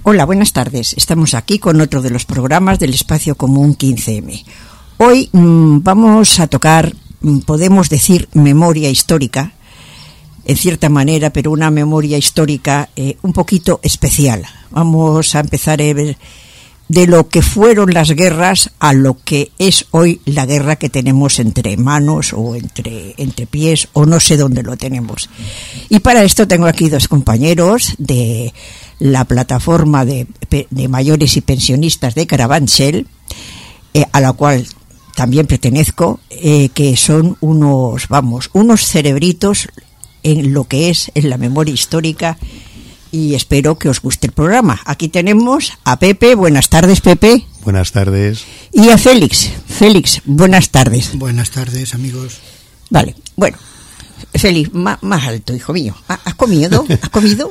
Hola, buenas tardes. Estamos aquí con otro de los programas del Espacio Común 15M. Hoy vamos a tocar, podemos decir, memoria histórica, en cierta manera, pero una memoria histórica un poquito especial. Vamos a empezar a ver de lo que fueron las guerras a lo que es hoy la guerra que tenemos entre manos o entre pies, o no sé dónde lo tenemos. Y para esto tengo aquí dos compañeros de la plataforma de mayores y pensionistas de Carabanchel, a la cual también pertenezco, que son unos cerebritos en lo que es en la memoria histórica, y espero que os guste el programa. Aquí tenemos a Pepe. Buenas tardes, Pepe. Buenas tardes. Y a Félix. Félix, buenas tardes. Buenas tardes, amigos. Vale, bueno, Félix, más alto, hijo mío. ¿Has comido? ¿Has comido?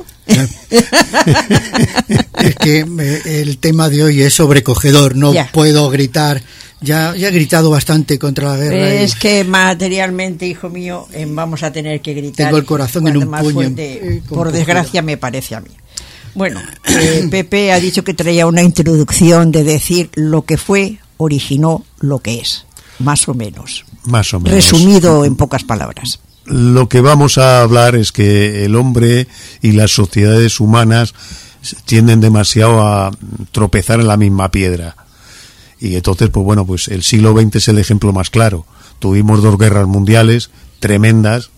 Es que el tema de hoy es sobrecogedor, no puedo gritar. Ya he gritado bastante contra la guerra. Es que materialmente, hijo mío, vamos a tener que gritar. Tengo el corazón en un puño. Fuerte, por desgracia, me parece a mí. Bueno, Pepe ha dicho que traía una introducción de decir lo que fue, originó lo que es. Más o menos. Más o menos. Resumido en pocas palabras. Lo que vamos a hablar es que el hombre y las sociedades humanas tienden demasiado a tropezar en la misma piedra. Y entonces, pues bueno, pues el siglo XX es el ejemplo más claro. Tuvimos 2 guerras mundiales tremendas,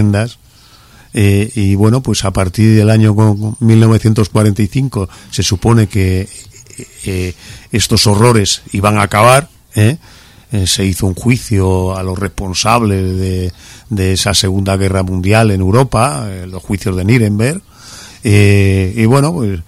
y bueno, pues a partir del año 1945 se supone que estos horrores iban a acabar, se hizo un juicio a los responsables de esa Segunda Guerra Mundial en Europa, los juicios de Nuremberg, y bueno, pues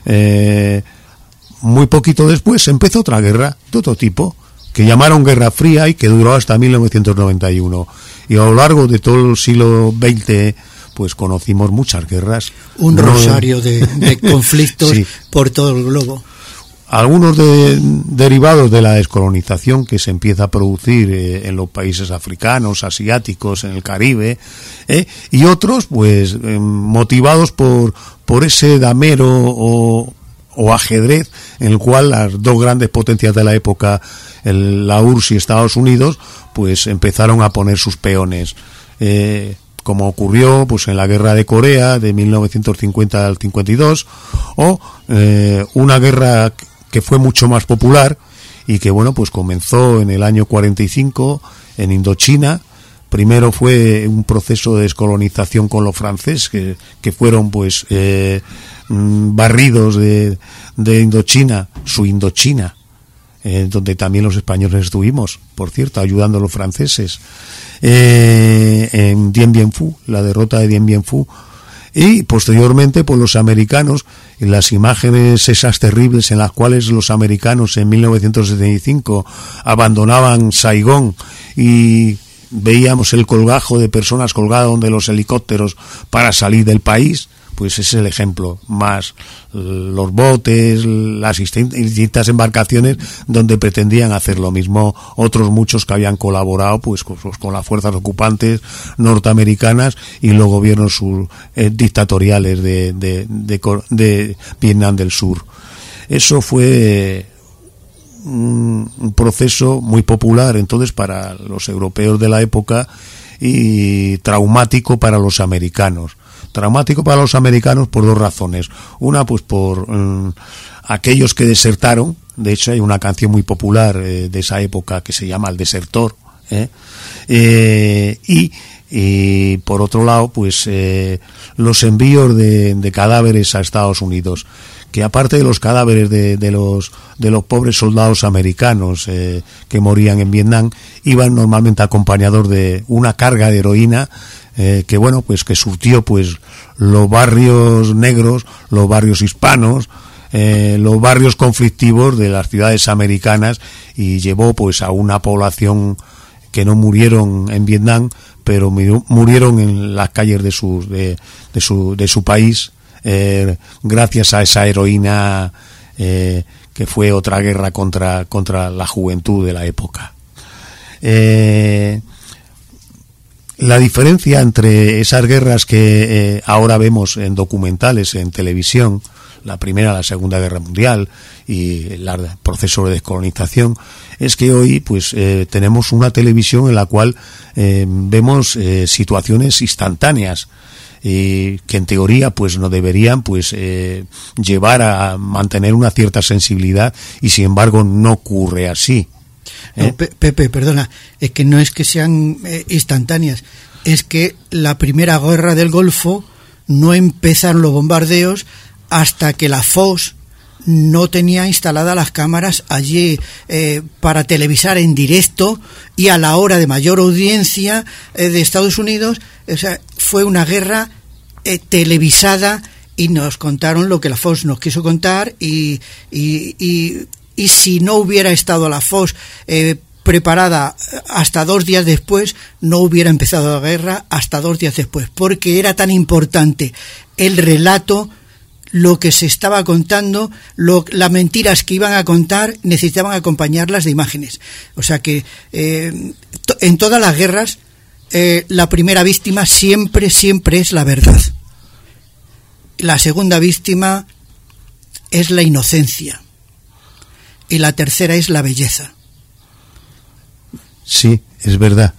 muy poquito después empezó otra guerra de otro tipo, que llamaron Guerra Fría y que duró hasta 1991. Y a lo largo de todo el siglo XX, pues conocimos muchas guerras. Un rosario de conflictos, sí, por todo el globo. Algunos derivados de la descolonización que se empieza a producir en los países africanos, asiáticos, en el Caribe, y otros, pues, motivados por ese damero o ajedrez en el cual las 2 grandes potencias de la época, la URSS y Estados Unidos, pues empezaron a poner sus peones, como ocurrió pues en la guerra de Corea de 1950 al 52, o una guerra que fue mucho más popular y que bueno, pues comenzó en el año 45 en Indochina. Primero fue un proceso de descolonización con los franceses que fueron pues barridos de Indochina, su Indochina, donde también los españoles estuvimos, por cierto, ayudando a los franceses, en Dien Bien Phu, la derrota de Dien Bien Phu, y posteriormente pues los americanos, en las imágenes esas terribles en las cuales los americanos en 1975 abandonaban Saigón y veíamos el colgajo de personas colgadas de los helicópteros para salir del país, pues ese es el ejemplo, más los botes, las distintas embarcaciones donde pretendían hacer lo mismo, otros muchos que habían colaborado pues con las fuerzas ocupantes norteamericanas y los gobiernos dictatoriales de Vietnam del Sur. Eso fue un proceso muy popular entonces para los europeos de la época y traumático para los americanos. Traumático para los americanos por 2 razones. Una, pues por aquellos que desertaron. De hecho, hay una canción muy popular de esa época que se llama El Desertor. Y por otro lado, pues los envíos de cadáveres a Estados Unidos, que aparte de los cadáveres de los pobres soldados americanos que morían en Vietnam, iban normalmente acompañados de una carga de heroína que bueno, pues que surtió pues los barrios negros, los barrios hispanos, los barrios conflictivos de las ciudades americanas, y llevó pues a una población que no murieron en Vietnam, pero murieron en las calles de su país, gracias a esa heroína que fue otra guerra contra la juventud de la época. La diferencia entre esas guerras que ahora vemos en documentales, en televisión, la Primera, la Segunda Guerra Mundial y el proceso de descolonización, es que hoy pues tenemos una televisión en la cual vemos situaciones instantáneas que en teoría pues no deberían pues llevar a mantener una cierta sensibilidad, y sin embargo no ocurre así. No, Pepe, perdona, es que no es que sean instantáneas, es que la primera guerra del Golfo no empezaron los bombardeos hasta que la FOS no tenía instaladas las cámaras allí para televisar en directo y a la hora de mayor audiencia de Estados Unidos. O sea, fue una guerra televisada, y nos contaron lo que la FOS nos quiso contar, y si no hubiera estado la FOS preparada hasta 2 días después, no hubiera empezado la guerra hasta 2 días después, porque era tan importante el relato, lo que se estaba contando, las mentiras que iban a contar necesitaban acompañarlas de imágenes. O sea que en todas las guerras la primera víctima siempre es la verdad. La segunda víctima es la inocencia. Y la tercera es la belleza. Sí, es verdad.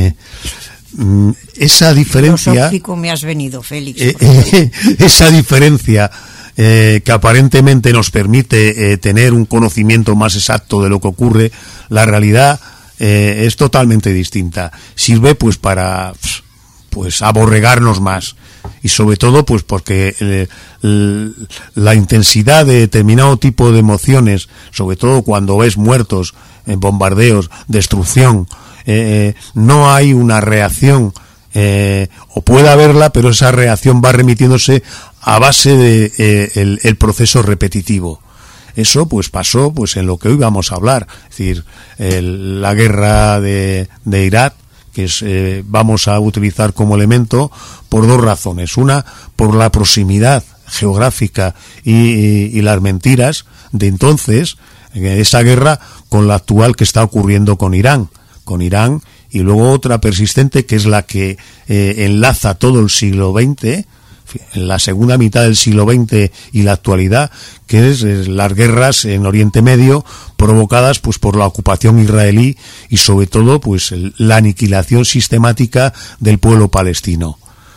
Esa diferencia... Filosófico me has venido, Félix. Esa diferencia que aparentemente nos permite tener un conocimiento más exacto de lo que ocurre, la realidad es totalmente distinta. Sirve pues para pues aborregarnos más, y sobre todo pues porque la intensidad de determinado tipo de emociones, sobre todo cuando ves muertos, bombardeos, destrucción, no hay una reacción, o puede haberla, pero esa reacción va remitiéndose a base de el proceso repetitivo. Eso pues pasó pues en lo que hoy vamos a hablar, es decir, la guerra de Irak, que es, vamos a utilizar como elemento por 2 razones. Una, por la proximidad geográfica y las mentiras de entonces, esa guerra, con la actual que está ocurriendo con Irán, y luego otra persistente, que es la que enlaza todo el siglo XX, en la segunda mitad del siglo XX y la actualidad, que es las guerras en Oriente Medio provocadas pues por la ocupación israelí y sobre todo pues la aniquilación sistemática del pueblo palestino.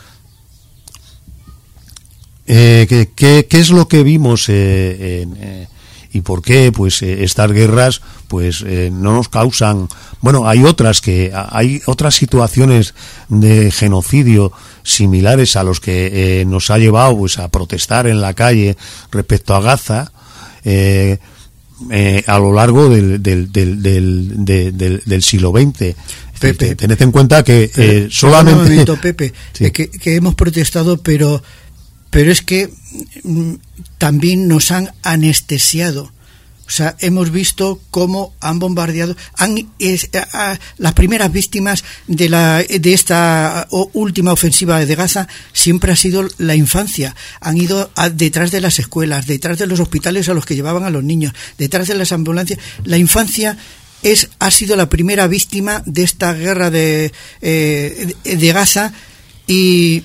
¿Qué es lo que vimos y por qué pues estas guerras pues no nos causan? Bueno, hay otras situaciones de genocidio similares a los que nos ha llevado pues a protestar en la calle respecto a Gaza a lo largo del siglo XX. Pepe, tened en cuenta que solamente un momento, Pepe, sí. que hemos protestado, pero es que también nos han anestesiado. O sea, hemos visto cómo han bombardeado, las primeras víctimas de esta última ofensiva de Gaza siempre ha sido la infancia. Han ido detrás de las escuelas, detrás de los hospitales a los que llevaban a los niños, detrás de las ambulancias. La infancia ha sido la primera víctima de esta guerra de Gaza, y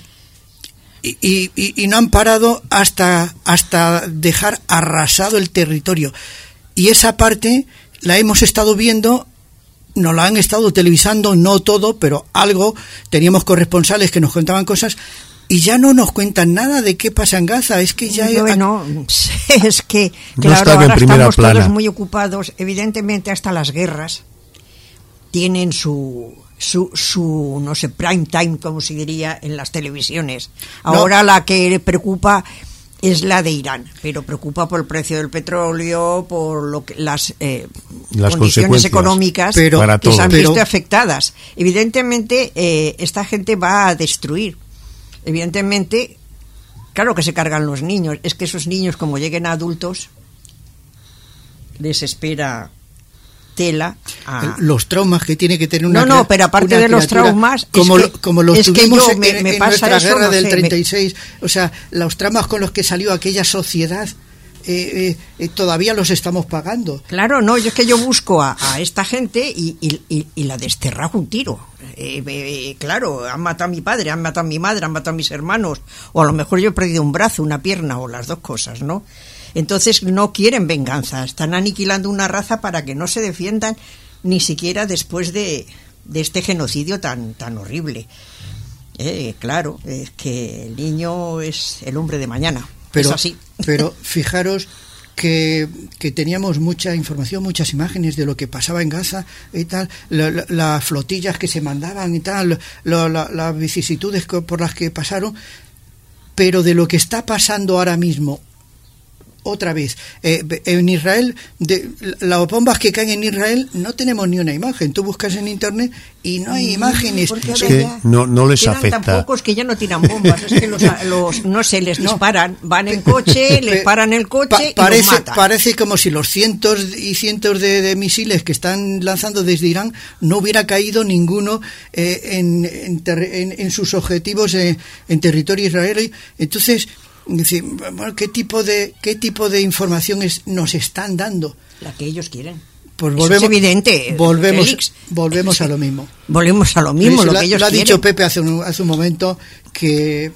no han parado hasta dejar arrasado el territorio. Y esa parte la hemos estado viendo, nos la han estado televisando, no todo, pero algo. Teníamos corresponsales que nos contaban cosas, y ya no nos cuentan nada de qué pasa en Gaza. Es que ya... Bueno, es que no claro, ahora estamos plana. Todos muy ocupados. Evidentemente hasta las guerras tienen su no sé, prime time, como se diría en las televisiones. Ahora la que preocupa es la de Irán, pero preocupa por el precio del petróleo, por lo que las condiciones económicas que se han visto afectadas. Evidentemente esta gente va a destruir. Evidentemente, claro que se cargan los niños. Es que esos niños, como lleguen a adultos, les espera tela los traumas que tiene que tener una pero aparte de los traumas, como los tuvimos en me pasa nuestra eso, guerra no del sé, 36, o sea, los traumas con los que salió aquella sociedad todavía los estamos pagando. Claro, no, yo es que yo busco a esta gente y la desterrajo un tiro. Claro, han matado a mi padre, han matado a mi madre, han matado a mis hermanos, o a lo mejor yo he perdido un brazo, una pierna, o las dos cosas, ¿no? Entonces no quieren venganza, están aniquilando una raza para que no se defiendan ni siquiera después de este genocidio tan horrible. Claro, es que el niño es el hombre de mañana. Pero, es así. Pero fijaros que teníamos mucha información, muchas imágenes de lo que pasaba en Gaza y tal, las flotillas que se mandaban y tal, las vicisitudes por las que pasaron, pero de lo que está pasando ahora mismo, otra vez, en Israel, de las bombas que caen en Israel, no tenemos ni una imagen. Tú buscas en internet y no hay imágenes. Es que no les afecta. Tan pocos que ya no tiran bombas, es que los no se les disparan, van en coche, les paran el coche y los matan. Parece como si los cientos y cientos de misiles que están lanzando desde Irán no hubiera caído ninguno en sus objetivos en territorio israelí. Entonces, bueno, ¿qué tipo de informaciones nos están dando? La que ellos quieren. Pues es evidente. Volvemos a lo mismo. Volvemos a lo mismo, lo que ellos quieren. Lo ha dicho Pepe hace un momento que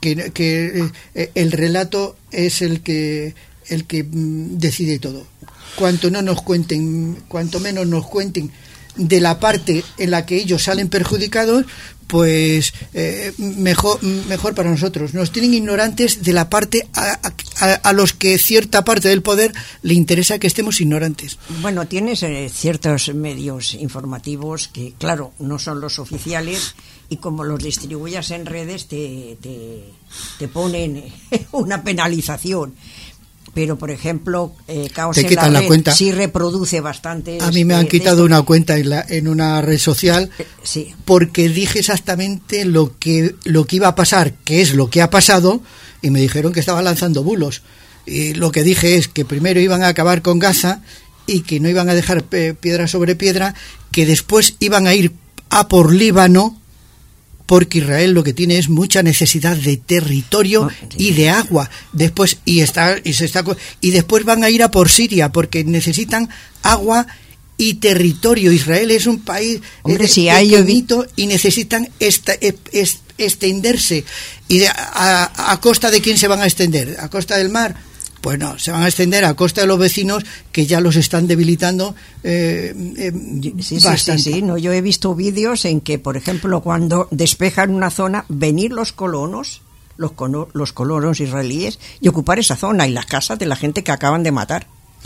el relato es el que decide todo. Cuanto menos nos cuenten de la parte en la que ellos salen perjudicados, pues mejor para nosotros. Nos tienen ignorantes de la parte a los que cierta parte del poder le interesa que estemos ignorantes. Bueno, tienes ciertos medios informativos que, claro, no son los oficiales, y como los distribuyas en redes te ponen una penalización. Pero, por ejemplo, Caos en la Red sí reproduce bastante. A mí me han quitado una cuenta en una red social, sí, porque dije exactamente lo que iba a pasar, que es lo que ha pasado, y me dijeron que estaba lanzando bulos. Y lo que dije es que primero iban a acabar con Gaza y que no iban a dejar piedra sobre piedra, que después iban a ir a por Líbano, porque Israel lo que tiene es mucha necesidad de territorio y de agua. Después y después van a ir a por Siria, porque necesitan agua y territorio. Israel es un país pequeñito y necesitan extenderse. ¿Y a costa de quién se van a extender? ¿A costa del mar? Pues no, se van a extender a costa de los vecinos, que ya los están debilitando bastante. Sí, no, yo he visto vídeos en que, por ejemplo, cuando despejan una zona, venir los colonos israelíes y ocupar esa zona y las casas de la gente que acaban de matar.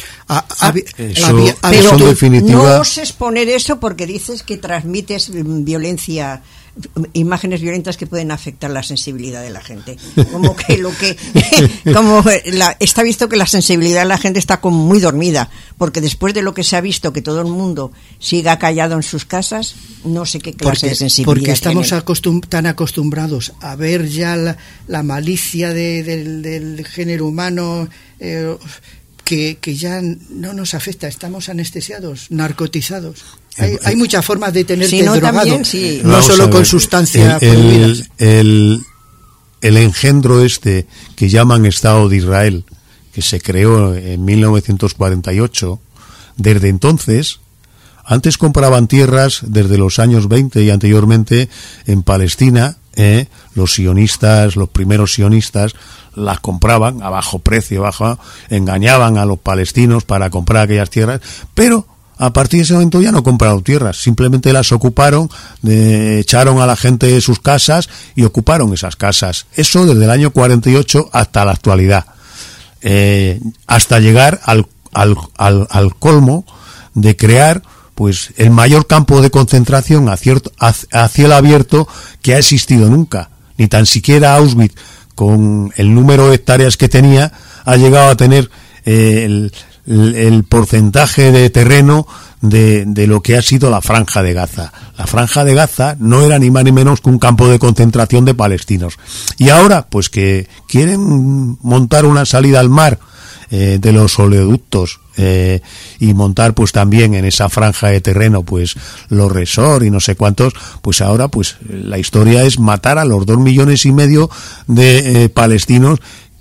Pero en definitiva, no oses poner eso porque dices que transmites violencia, imágenes violentas que pueden afectar la sensibilidad de la gente. Como que está visto que la sensibilidad de la gente está como muy dormida, porque después de lo que se ha visto, que todo el mundo siga callado en sus casas, no sé qué clase de sensibilidad. Porque estamos tan acostumbrados a ver ya la malicia del género humano, que ya no nos afecta. Estamos anestesiados, narcotizados. Hay muchas formas de tenerte drogado, también, sí. No solo con sustancias prohibidas. El engendro que llaman Estado de Israel, que se creó en 1948, desde entonces, antes compraban tierras desde los años 20 y anteriormente en Palestina, los primeros sionistas las compraban a bajo precio, engañaban a los palestinos para comprar aquellas tierras, pero a partir de ese momento ya no compraron tierras, simplemente las ocuparon, echaron a la gente de sus casas y ocuparon esas casas. Eso desde el año 48 hasta la actualidad, hasta llegar al colmo de crear pues el mayor campo de concentración a cielo abierto que ha existido nunca. Ni tan siquiera Auschwitz, con el número de hectáreas que tenía, ha llegado a tener el porcentaje de terreno de lo que ha sido la Franja de Gaza. La Franja de Gaza no era ni más ni menos que un campo de concentración de palestinos. Y ahora, pues que quieren montar una salida al mar de los oleoductos, y montar pues también en esa franja de terreno pues los resort y no sé cuántos, pues ahora pues la historia es matar a los 2,5 millones de palestinos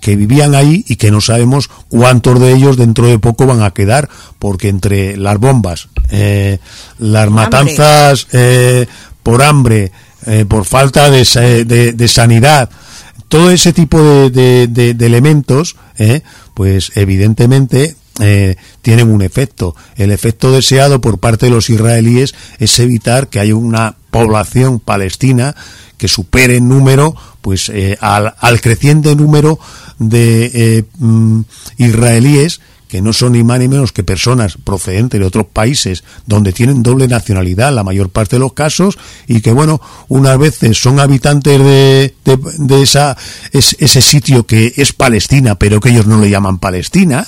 que vivían ahí y que no sabemos cuántos de ellos dentro de poco van a quedar, porque entre las bombas, las matanzas por hambre, por falta de sanidad, todo ese tipo de elementos, pues evidentemente tienen un efecto. El efecto deseado por parte de los israelíes es evitar que haya una población palestina que supere en número pues al creciente número de israelíes, que no son ni más ni menos que personas procedentes de otros países donde tienen doble nacionalidad en la mayor parte de los casos, y que bueno, unas veces son habitantes de ese sitio que es Palestina, pero que ellos no le llaman Palestina,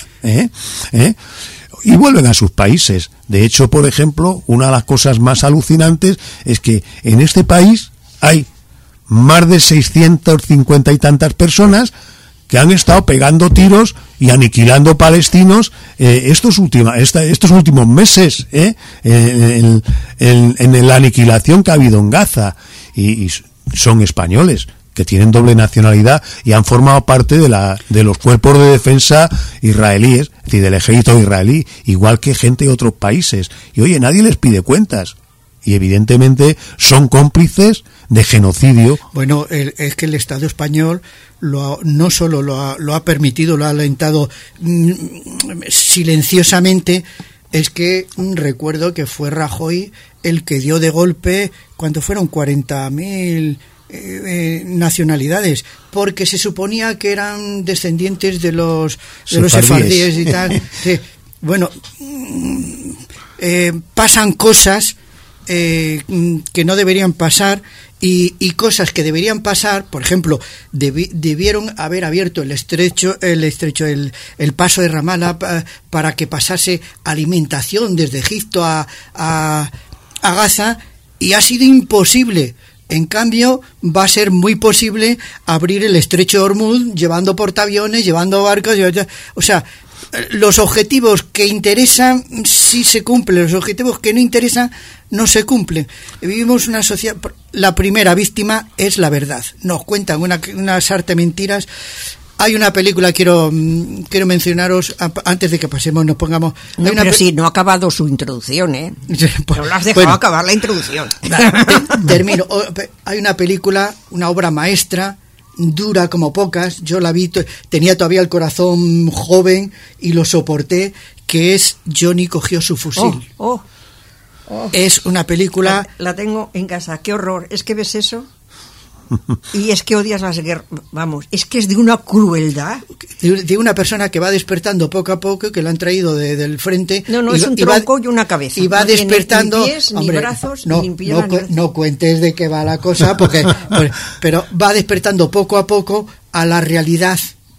y vuelven a sus países. De hecho, por ejemplo, una de las cosas más alucinantes es que en este país hay más de 650 y tantas personas que han estado pegando tiros y aniquilando palestinos estos últimos meses, en la aniquilación que ha habido en Gaza, y son españoles que tienen doble nacionalidad y han formado parte de los cuerpos de defensa israelíes, es decir, del ejército israelí, igual que gente de otros países. Y oye, nadie les pide cuentas. Y evidentemente son cómplices de genocidio. Bueno, es que el Estado español no solo lo ha permitido, lo ha alentado silenciosamente. Es que recuerdo que fue Rajoy el que dio de golpe, cuando fueron 40.000 nacionalidades, porque se suponía que eran descendientes de los sefardíes y tal. Bueno, pasan cosas que no deberían pasar, y cosas que deberían pasar. Por ejemplo, debieron haber abierto el paso de Ramallah para que pasase alimentación desde Egipto a Gaza, y ha sido imposible. En cambio, va a ser muy posible abrir el estrecho de Hormuz, llevando portaaviones, llevando barcos, o sea, los objetivos que interesan sí se cumplen, los objetivos que no interesan no se cumplen. Vivimos una sociedad. La primera víctima es la verdad. Nos cuentan una sarta de mentiras. Hay una película, quiero mencionaros antes de que pasemos, nos pongamos. No, pero sí, no ha acabado su introducción, ¿eh? No lo has dejado acabar la introducción. Termino. Hay una película, una obra maestra, dura como pocas. Yo la vi, tenía todavía el corazón joven y lo soporté, que es Johnny cogió su fusil. Es una película. La tengo en casa. Qué horror. ¿Es que ves eso? Y es que odias las guerras. Vamos, es que es de una crueldad. De una persona que va despertando poco a poco, que lo han traído del frente. No, es un tronco y una cabeza. Y va no despertando. Ni pies, ni brazos, ni piernas. No cuentes de qué va la cosa, porque pero va despertando poco a poco a la realidad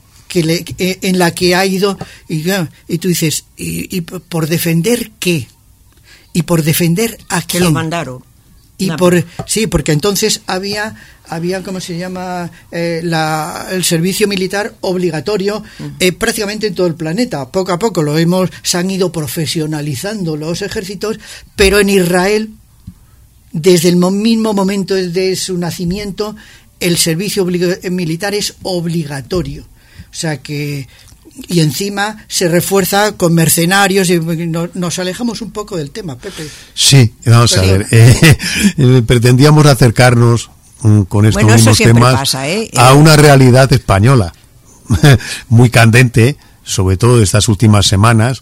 en la que ha ido. Y tú dices, ¿y por defender qué? ¿Y por defender a quién? Que lo mandaron. Sí, porque entonces había ¿cómo se llama? El servicio militar obligatorio prácticamente en todo el planeta. Poco a poco se han ido profesionalizando los ejércitos, pero en Israel, desde el mismo momento de su nacimiento, el servicio militar es obligatorio. O sea que, y encima se refuerza con mercenarios, y nos alejamos un poco del tema, Pepe. Sí, vamos a ver. Pretendíamos acercarnos con estos mismos temas a una realidad española muy candente, sobre todo estas últimas semanas,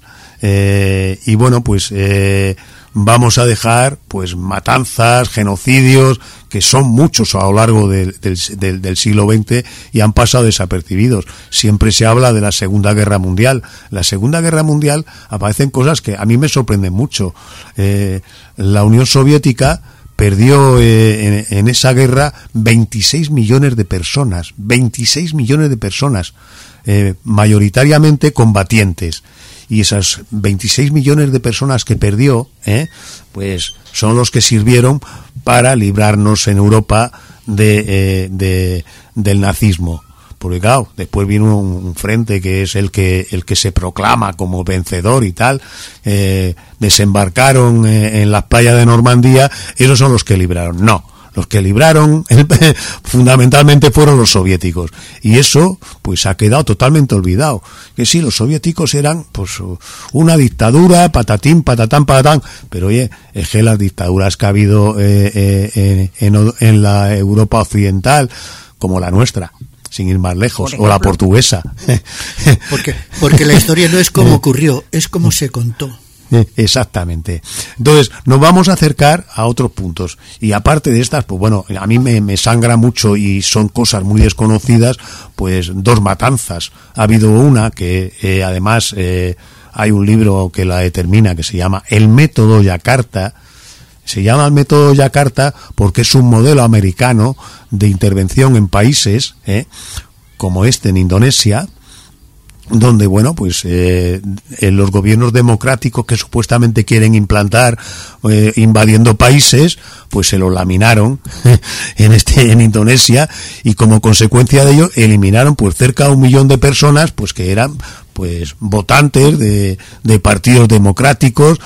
y bueno, pues vamos a dejar pues matanzas, genocidios, que son muchos a lo largo del siglo XX y han pasado desapercibidos. Siempre se habla de la Segunda Guerra Mundial. La Segunda Guerra Mundial aparecen cosas que a mí me sorprenden mucho. La Unión Soviética perdió en esa guerra 26 millones de personas, 26 millones de personas, mayoritariamente combatientes. Y esas 26 millones de personas que perdió, pues son los que sirvieron para librarnos en Europa del nazismo. Porque claro, después vino un frente que es el que se proclama como vencedor y tal, desembarcaron en las playas de Normandía, esos son los que libraron. No, Los que libraron fundamentalmente fueron los soviéticos, y eso pues ha quedado totalmente olvidado. Que sí, los soviéticos eran pues una dictadura, patatín, patatán, patatán, pero oye, es que las dictaduras que ha habido en la Europa occidental, como la nuestra, sin ir más lejos, o la portuguesa. Porque la historia no es como ocurrió, es como se contó. Exactamente. Entonces, nos vamos a acercar a otros puntos. Y aparte de estas, pues bueno, a mí me sangra mucho y son cosas muy desconocidas, pues 2 matanzas. Ha habido una que además hay un libro que la determina, que se llama El Método Yakarta. Se llama el Método Yakarta porque es un modelo americano de intervención en países como en Indonesia, donde bueno pues los gobiernos democráticos que supuestamente quieren implantar invadiendo países, pues se lo laminaron en Indonesia, y como consecuencia de ello eliminaron pues cerca de 1 millón de personas pues que eran pues votantes de partidos democráticos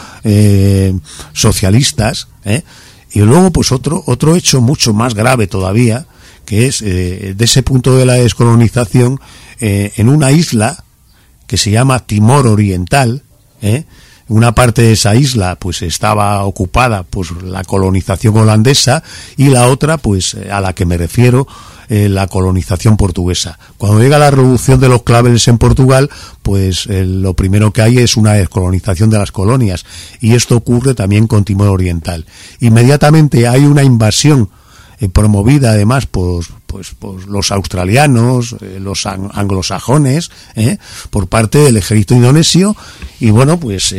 socialistas, y luego pues otro hecho mucho más grave todavía, que es de ese punto de la descolonización, en una isla que se llama Timor Oriental, una parte de esa isla pues estaba ocupada por la colonización holandesa, y la otra pues a la que me refiero, la colonización portuguesa. Cuando llega la revolución de los claveles en Portugal, pues lo primero que hay es una descolonización de las colonias, y esto ocurre también con Timor Oriental. Inmediatamente hay una invasión promovida además por los australianos, los anglosajones, por parte del ejército indonesio, y bueno, pues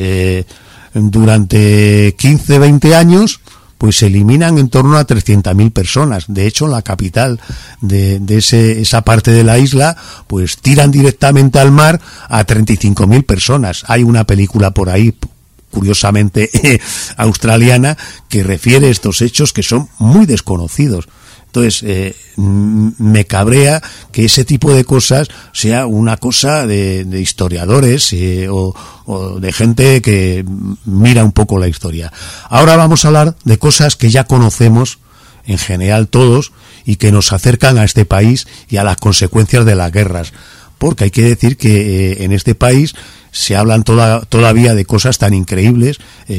durante 15-20 años pues se eliminan en torno a 300.000 personas. De hecho, en la capital de esa parte de la isla, pues tiran directamente al mar a 35.000 personas. Hay una película por ahí, curiosamente australiana, que refiere estos hechos que son muy desconocidos. Entonces, me cabrea que ese tipo de cosas sea una cosa de historiadores o de gente que mira un poco la historia. Ahora vamos a hablar de cosas que ya conocemos en general todos y que nos acercan a este país y a las consecuencias de las guerras. Porque hay que decir que en este país se hablan todavía de cosas tan increíbles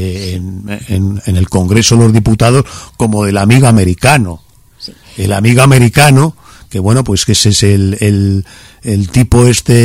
en el Congreso de los Diputados como del amigo americano. Sí. El amigo americano, que bueno, pues que ese es el tipo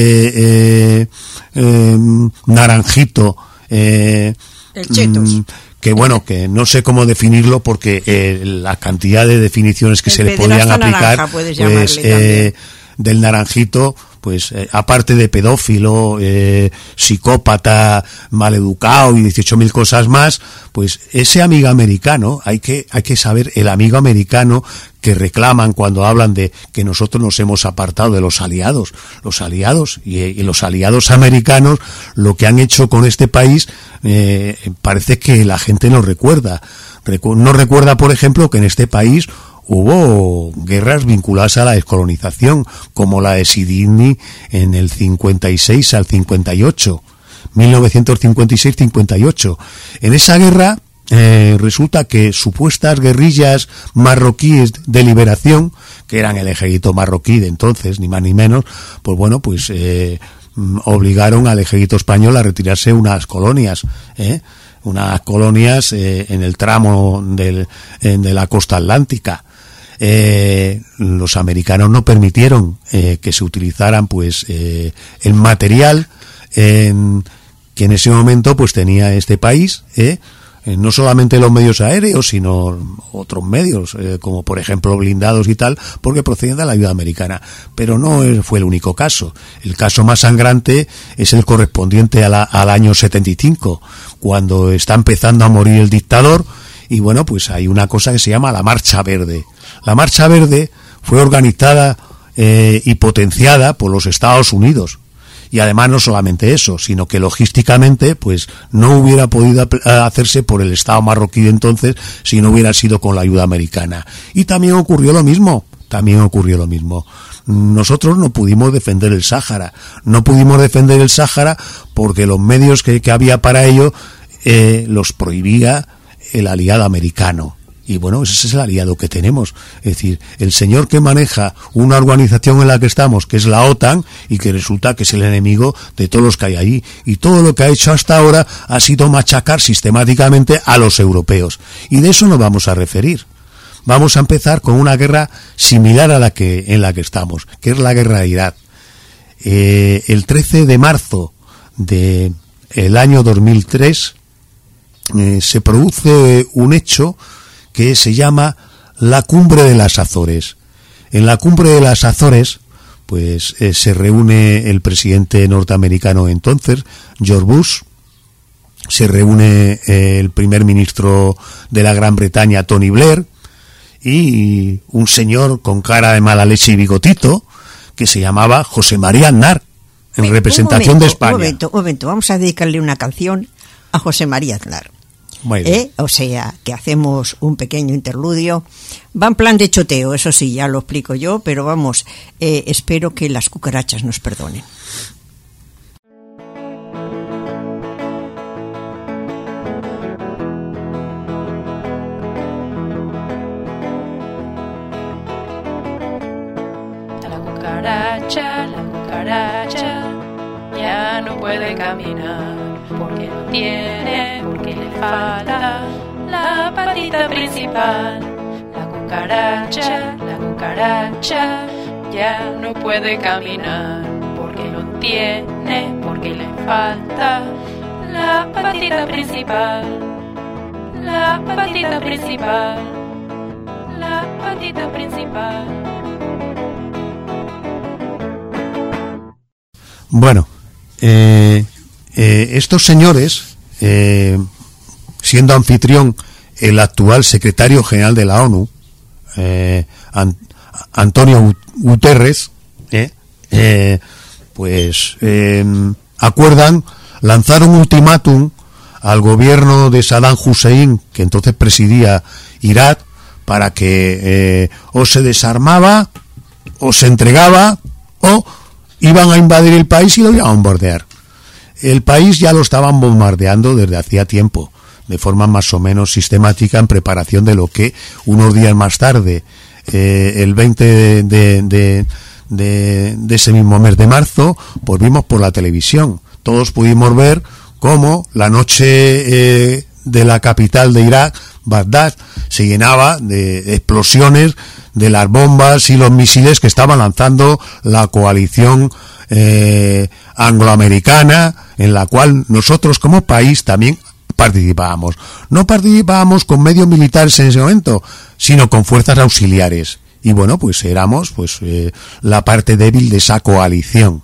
naranjito, el chetos, que bueno, que no sé cómo definirlo, porque la cantidad de definiciones que se le podrían aplicar, naranja, pues del naranjito, pues aparte de pedófilo, psicópata, maleducado y 18.000 cosas más, pues ese amigo americano, hay que saber el amigo americano que reclaman cuando hablan de que nosotros nos hemos apartado de los aliados y los aliados americanos, lo que han hecho con este país, parece que la gente no recuerda, por ejemplo, que en este país hubo guerras vinculadas a la descolonización, como la de Sidney en el 56 al 58, 1956-58. En esa guerra resulta que supuestas guerrillas marroquíes de liberación, que eran el ejército marroquí de entonces, ni más ni menos, pues bueno, pues obligaron al ejército español a retirarse unas colonias, en el tramo de la costa atlántica. Los americanos no permitieron que se utilizaran pues el material que en ese momento pues tenía este país, no solamente los medios aéreos, sino otros medios, como por ejemplo blindados y tal, porque procedían de la ayuda americana. Pero no fue el único caso. El caso más sangrante es el correspondiente al año 75, cuando está empezando a morir el dictador, y bueno, pues hay una cosa que se llama la Marcha Verde. La Marcha Verde fue organizada y potenciada por los Estados Unidos. Y además no solamente eso, sino que logísticamente pues no hubiera podido hacerse por el Estado marroquí de entonces si no hubiera sido con la ayuda americana. Y también ocurrió lo mismo. Nosotros no pudimos defender el Sáhara. Porque los medios que había para ello los prohibía el aliado americano. Y bueno, ese es el aliado que tenemos. Es decir, el señor que maneja una organización en la que estamos, que es la OTAN, y que resulta que es el enemigo de todos los que hay ahí. Y todo lo que ha hecho hasta ahora ha sido machacar sistemáticamente a los europeos. Y de eso nos vamos a referir. Vamos a empezar con una guerra similar a en la que estamos, que es la guerra de Irak. El 13 de marzo del año 2003 se produce un hecho que se llama la Cumbre de las Azores. En la Cumbre de las Azores, pues se reúne el presidente norteamericano entonces, George Bush, se reúne el primer ministro de la Gran Bretaña, Tony Blair, y un señor con cara de mala leche y bigotito, que se llamaba José María Aznar, en representación de España. Un momento, vamos a dedicarle una canción a José María Aznar. O sea, que hacemos un pequeño interludio. Va en plan de choteo, eso sí, ya lo explico yo, pero vamos, espero que las cucarachas nos perdonen. La cucaracha ya no puede caminar porque no tiene, porque le falta la patita principal. La cucaracha ya no puede caminar porque no tiene, porque le falta la patita principal. La patita principal. La patita principal. Bueno, estos señores, siendo anfitrión el actual secretario general de la ONU, Antonio Guterres, pues acuerdan lanzar un ultimátum al gobierno de Saddam Hussein, que entonces presidía Irak, para que o se desarmaba, o se entregaba, o iban a invadir el país y lo iban a bombardear. El país ya lo estaban bombardeando desde hacía tiempo, de forma más o menos sistemática, en preparación de lo que unos días más tarde, el 20 de ese mismo mes de marzo, pues vimos por la televisión. Todos pudimos ver cómo la noche de la capital de Irak, Bagdad, se llenaba de explosiones de las bombas y los misiles que estaba lanzando la coalición angloamericana, en la cual nosotros como país también participábamos. No participábamos con medios militares en ese momento, sino con fuerzas auxiliares. Y bueno, pues éramos la parte débil de esa coalición.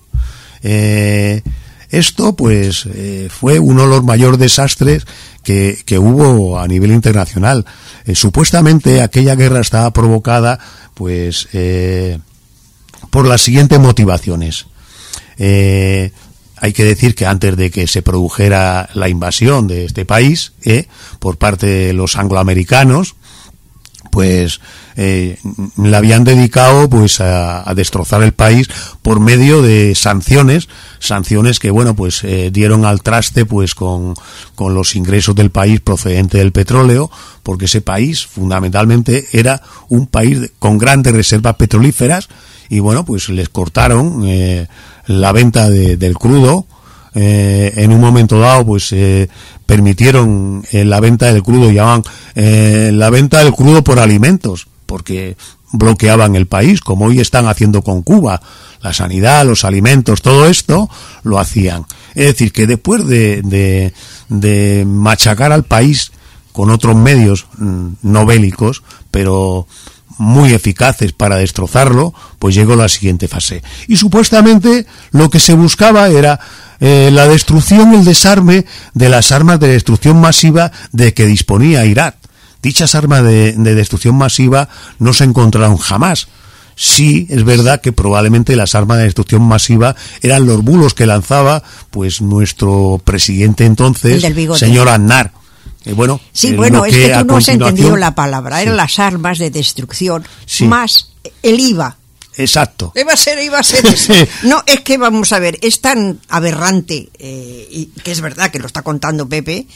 Esto pues fue uno de los mayores desastres que hubo a nivel internacional. Supuestamente aquella guerra estaba provocada pues por las siguientes motivaciones. Hay que decir que antes de que se produjera la invasión de este país por parte de los angloamericanos, pues le habían dedicado pues a destrozar el país por medio de sanciones que bueno pues dieron al traste pues con los ingresos del país procedente del petróleo, porque ese país fundamentalmente era un país con grandes reservas petrolíferas y bueno pues les cortaron la venta del crudo. En un momento dado pues permitieron la venta del crudo, llamaban la venta del crudo por alimentos, porque bloqueaban el país, como hoy están haciendo con Cuba. La sanidad, los alimentos, todo esto lo hacían. Es decir, que después de machacar al país con otros medios no bélicos, pero muy eficaces para destrozarlo, pues llegó la siguiente fase. Y supuestamente lo que se buscaba era la destrucción, el desarme de las armas de destrucción masiva de que disponía Irak. Dichas armas de destrucción masiva no se encontraron jamás. Sí, es verdad que probablemente las armas de destrucción masiva eran los bulos que lanzaba pues nuestro presidente entonces, señor Aznar. Bueno, sí, bueno, es que tú no has entendido la palabra. Sí. Eran las armas de destrucción, sí, más el IVA. Exacto. Iba a ser eso. No, es que vamos a ver, es tan aberrante, y que es verdad que lo está contando Pepe,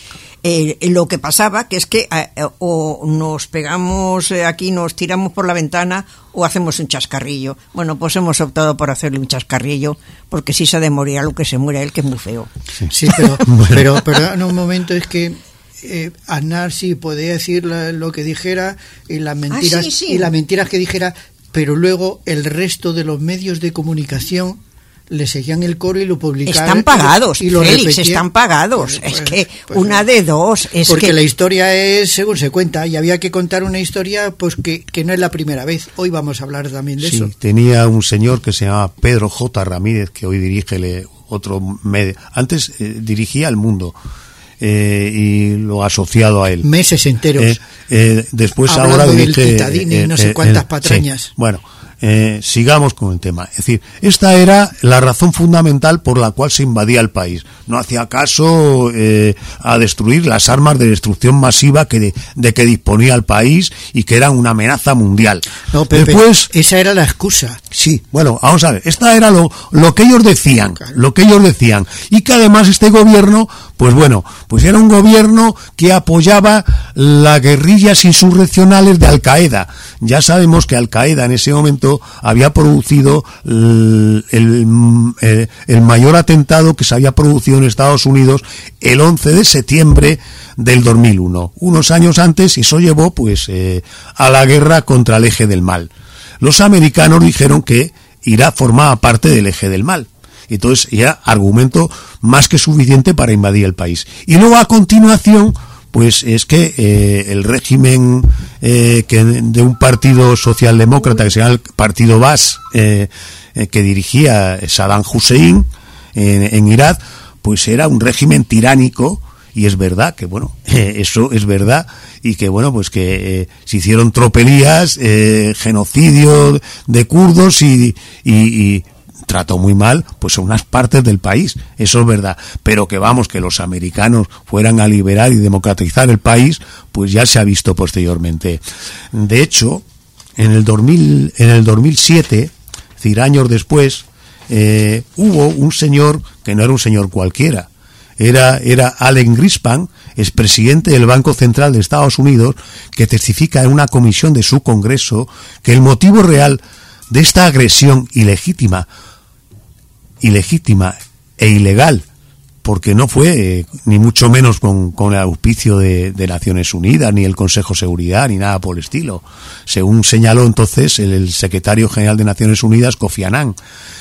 Lo que pasaba que es que o nos pegamos aquí, nos tiramos por la ventana o hacemos un chascarrillo. Bueno, pues hemos optado por hacerle un chascarrillo, porque si se ha de morir a lo que se muera él, que es muy feo. Sí, pero en un momento es que Aznar sí podía decir lo que dijera y las mentiras, sí. y las mentiras que dijera, pero luego el resto de los medios de comunicación le seguían el coro y lo publicaban. Están pagados, y lo Félix, repetían. están pagados. Pues, es que pues, una de dos. Es porque que la historia es según se cuenta, y había que contar una historia pues que no es la primera vez. Hoy vamos a hablar también de eso. Tenía un señor que se llama Pedro J. Ramírez, que hoy dirige otro medio. Antes dirigía El Mundo. Y lo asociado a él. Meses enteros. Después hablando ahora del dirige Quitadini y no sé cuántas patrañas. Sí. Bueno, sigamos con el tema. Es decir, esta era la razón fundamental por la cual se invadía el país. No hacía caso a destruir las armas de destrucción masiva de que disponía el país y que eran una amenaza mundial. No, Pepe, después, esa era la excusa. Sí, bueno, vamos a ver. Esta era lo que ellos decían, y que además este gobierno, pues era un gobierno que apoyaba las guerrillas insurreccionales de Al-Qaeda. Ya sabemos que Al-Qaeda en ese momento había producido el mayor atentado que se había producido en Estados Unidos el 11 de septiembre del 2001, unos años antes, y eso llevó pues a la guerra contra el eje del mal. Los americanos dijeron que Irak formaba parte del eje del mal. Entonces era argumento más que suficiente para invadir el país. Y luego a continuación, pues es que el régimen de un partido socialdemócrata que se llama el Partido Baas, que dirigía Saddam Hussein en Irak, pues era un régimen tiránico. Y es verdad que, eso es verdad, y que, pues que se hicieron tropelías, genocidio de kurdos y trató muy mal, pues a unas partes del país, eso es verdad. Pero que que los americanos fueran a liberar y democratizar el país, pues ya se ha visto posteriormente. De hecho, en el 2007, es decir, años después, hubo un señor que no era un señor cualquiera. Era Alan Greenspan, expresidente del Banco Central de Estados Unidos, que testifica en una comisión de su Congreso que el motivo real de esta agresión ilegítima e ilegal, porque no fue ni mucho menos con el auspicio de Naciones Unidas, ni el Consejo de Seguridad, ni nada por el estilo, según señaló entonces el secretario general de Naciones Unidas, Kofi Annan.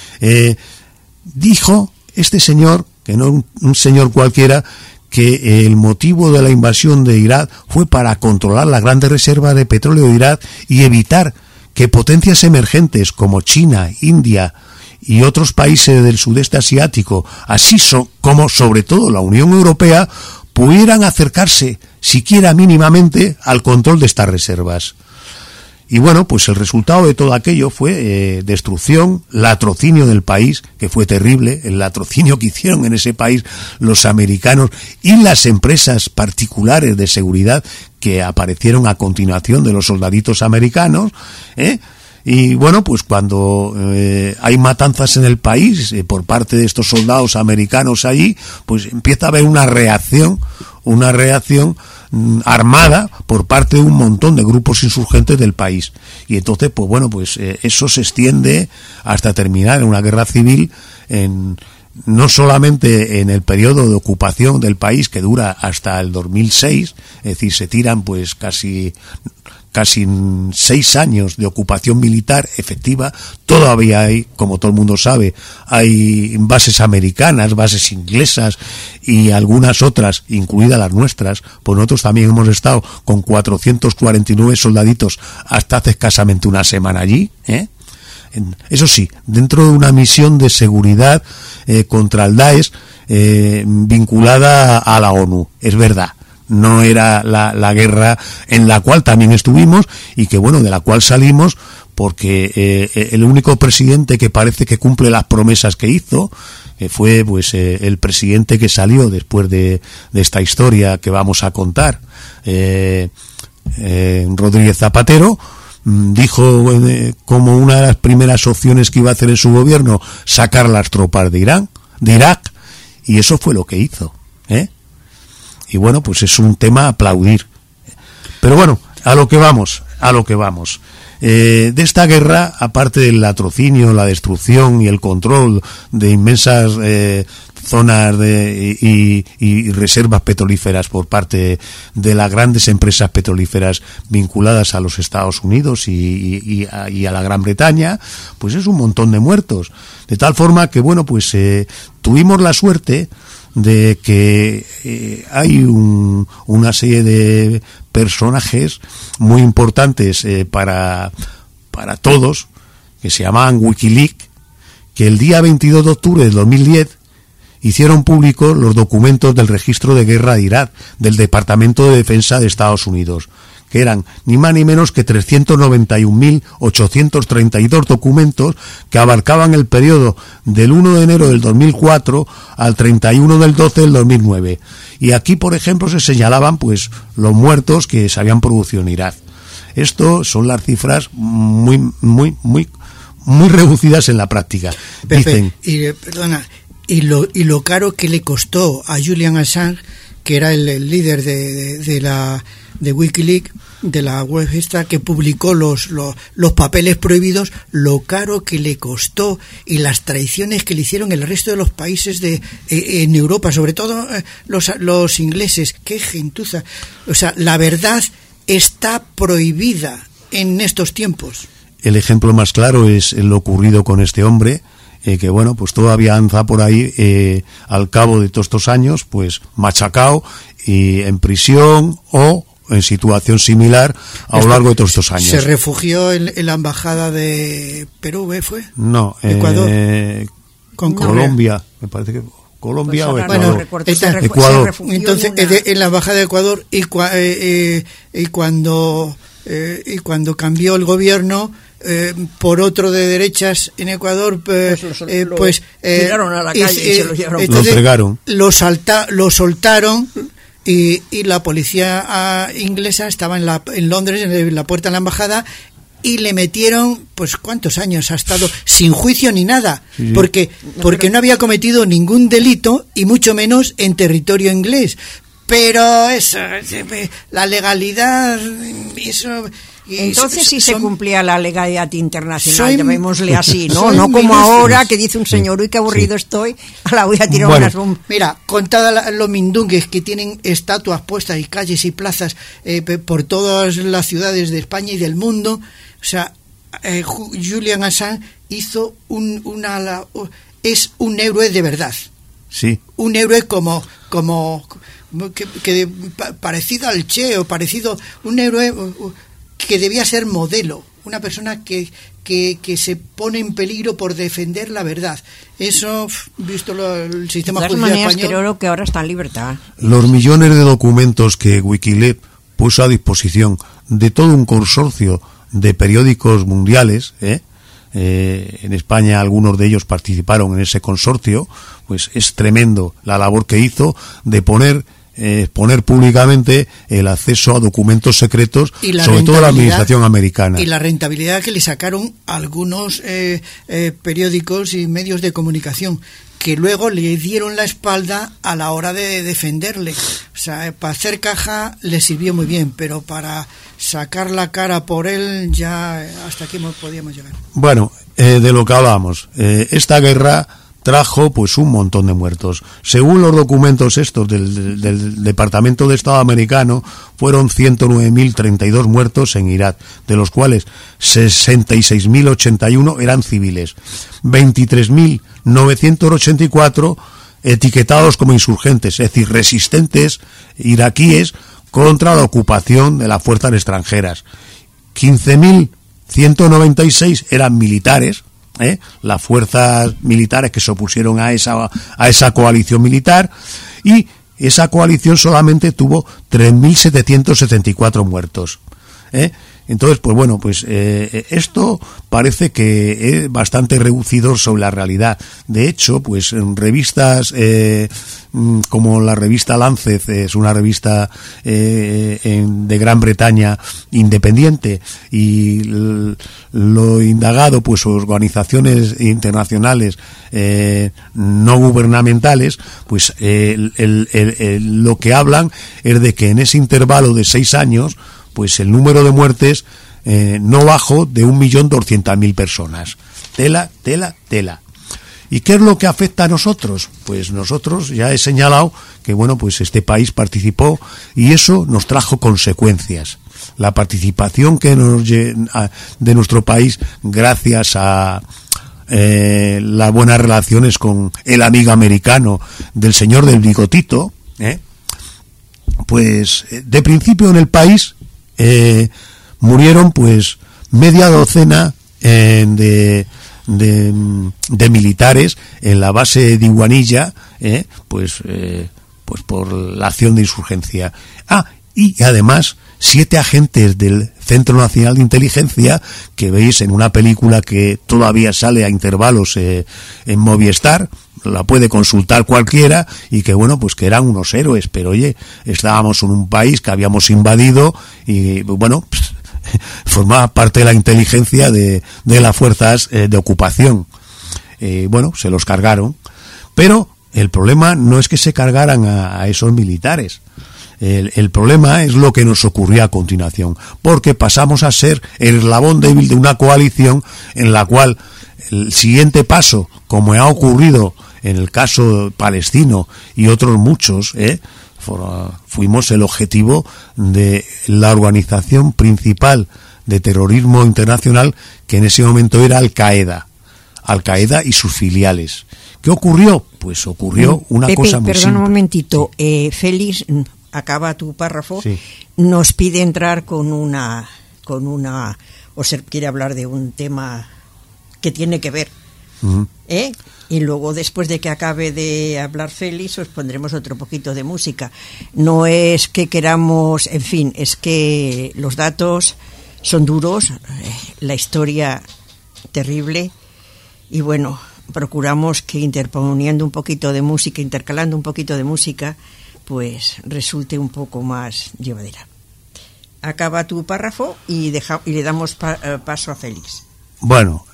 Dijo este señor, que no un señor cualquiera, que el motivo de la invasión de Irak fue para controlar las grandes reservas de petróleo de Irak y evitar que potencias emergentes como China, India y otros países del sudeste asiático, así como sobre todo la Unión Europea, pudieran acercarse siquiera mínimamente al control de estas reservas. Y pues el resultado de todo aquello fue destrucción, latrocinio del país, que fue terrible, el latrocinio que hicieron en ese país los americanos y las empresas particulares de seguridad que aparecieron a continuación de los soldaditos americanos, Y pues cuando hay matanzas en el país por parte de estos soldados americanos allí, pues empieza a haber una reacción armada por parte de un montón de grupos insurgentes del país. Y entonces, eso se extiende hasta terminar en una guerra civil, no solamente en el periodo de ocupación del país, que dura hasta el 2006, es decir, se tiran pues casi 6 años de ocupación militar efectiva. Todavía hay, como todo el mundo sabe, hay bases americanas, bases inglesas y algunas otras, incluidas las nuestras. Pues nosotros también hemos estado con 449 soldaditos hasta hace escasamente una semana allí, Eso sí, dentro de una misión de seguridad contra el Daesh, vinculada a la ONU, es verdad. No era la guerra en la cual también estuvimos y que de la cual salimos, porque el único presidente que parece que cumple las promesas que hizo fue el presidente que salió después de esta historia que vamos a contar, Rodríguez Zapatero. Dijo como una de las primeras opciones que iba a hacer en su gobierno sacar las tropas de Irak, y eso fue lo que hizo, y bueno, pues es un tema a aplaudir. Pero bueno, a lo que vamos. De esta guerra, aparte del latrocinio, la destrucción y el control de inmensas zonas y reservas petrolíferas por parte de las grandes empresas petrolíferas vinculadas a los Estados Unidos y a la Gran Bretaña, pues es un montón de muertos. De tal forma que, bueno, pues tuvimos la suerte de que hay una serie de personajes muy importantes para todos, que se llamaban Wikileaks, que el día 22 de octubre de 2010 hicieron públicos los documentos del registro de guerra de Irak del Departamento de Defensa de Estados Unidos, que eran ni más ni menos que 391.832 documentos que abarcaban el periodo del 1 de enero del 2004 al 31 del 12 del 2009. Y aquí, por ejemplo, se señalaban pues los muertos que se habían producido en Irak. Esto son las cifras muy reducidas en la práctica. Pepe, y lo caro que le costó a Julian Assange, que era el líder de Wikileaks, de la web esta que publicó los papeles prohibidos, lo caro que le costó y las traiciones que le hicieron el resto de los países en Europa, sobre todo los ingleses. ¡Qué gentuza! O sea, la verdad está prohibida en estos tiempos. El ejemplo más claro es lo ocurrido con este hombre, que bueno, pues todavía anda por ahí al cabo de todos estos años, pues machacado y en prisión o en situación similar a lo largo de todos estos años. ¿Se refugió en la embajada de Perú, ¿fue? No, Ecuador. Con Colombia, me parece que Colombia pues o Ecuador. Bueno, Ecuador. Entonces, en la embajada de Ecuador y cuando cambió el gobierno por otro de derechas en Ecuador, pues tiraron a la calle y se lo llevaron. Entonces, lo entregaron. Lo soltaron y la policía inglesa estaba en Londres, en la puerta de la embajada, y le metieron, pues ¿cuántos años ha estado? Sin juicio ni nada, sí. porque no había cometido ningún delito y mucho menos en territorio inglés. Pero eso, la legalidad, eso... Entonces sí se cumplía la legalidad internacional, llamémosle así, ¿no? No como ahora que dice un señor, uy, qué aburrido estoy, la voy a tirar unas bombas. Mira, con todos los mindungues que tienen estatuas puestas y calles y plazas por todas las ciudades de España y del mundo, o sea, Julian Assange hizo es un héroe de verdad. Sí. Un héroe como que parecido al Che, o parecido, un héroe que debía ser modelo, una persona que se pone en peligro por defender la verdad. Eso, visto el sistema judicial español... creo que ahora está en libertad. Los millones de documentos que Wikileaks puso a disposición de todo un consorcio de periódicos mundiales, en España algunos de ellos participaron en ese consorcio, pues es tremendo la labor que hizo de poner públicamente el acceso a documentos secretos, sobre todo la administración americana. Y la rentabilidad que le sacaron algunos periódicos y medios de comunicación, que luego le dieron la espalda a la hora de defenderle. O sea, para hacer caja le sirvió muy bien, pero para sacar la cara por él ya hasta aquí podíamos llegar. Bueno, de lo que hablábamos, esta guerra trajo pues un montón de muertos. Según los documentos estos del Departamento de Estado americano, fueron 109.032 muertos en Irak, de los cuales 66.081 eran civiles, 23.984 etiquetados como insurgentes, es decir, resistentes iraquíes contra la ocupación de las fuerzas extranjeras. 15.196 eran militares, las fuerzas militares que se opusieron a esa coalición militar, y esa coalición solamente tuvo 3.774 muertos. Entonces, pues bueno, pues esto parece que es bastante reducido sobre la realidad. De hecho, pues en revistas como la revista Lancet, es una revista de Gran Bretaña independiente, y lo indagado, pues organizaciones internacionales no gubernamentales, pues lo que hablan es de que en ese intervalo de 6 años, pues el número de muertes no bajó de 1.200.000 personas. Tela. ¿Y qué es lo que afecta a nosotros? Pues nosotros, ya he señalado que bueno, pues este país participó y eso nos trajo consecuencias. La participación de nuestro país, gracias a las buenas relaciones con el amigo americano del señor del bigotito, pues de principio en el país murieron pues media docena de militares en la base de Iguanilla, pues por la acción de insurgencia. Y además 7 agentes del Centro Nacional de Inteligencia, que veis en una película que todavía sale a intervalos en Movistar, la puede consultar cualquiera, y que bueno, pues que eran unos héroes, pero oye, estábamos en un país que habíamos invadido y bueno, pues, formaba parte de la inteligencia de las fuerzas de ocupación. Bueno, se los cargaron, pero el problema no es que se cargaran a esos militares. El problema es lo que nos ocurrió a continuación, porque pasamos a ser el eslabón débil de una coalición en la cual el siguiente paso, como ha ocurrido en el caso palestino y otros muchos, fuimos el objetivo de la organización principal de terrorismo internacional, que en ese momento era Al-Qaeda y sus filiales. ¿Qué ocurrió? Pues ocurrió una Pepe, cosa muy simple. Perdón un momentito, Félix, acaba tu párrafo. Sí. Nos pide entrar con una o se quiere hablar de un tema que tiene que ver. Uh-huh. Y luego, después de que acabe de hablar Félix, os pondremos otro poquito de música. No es que queramos, en fin, es que los datos son duros, la historia terrible, y bueno, procuramos que interponiendo un poquito de música, intercalando un poquito de música, pues resulte un poco más llevadera. Acaba tu párrafo y le damos paso a Félix. Bueno,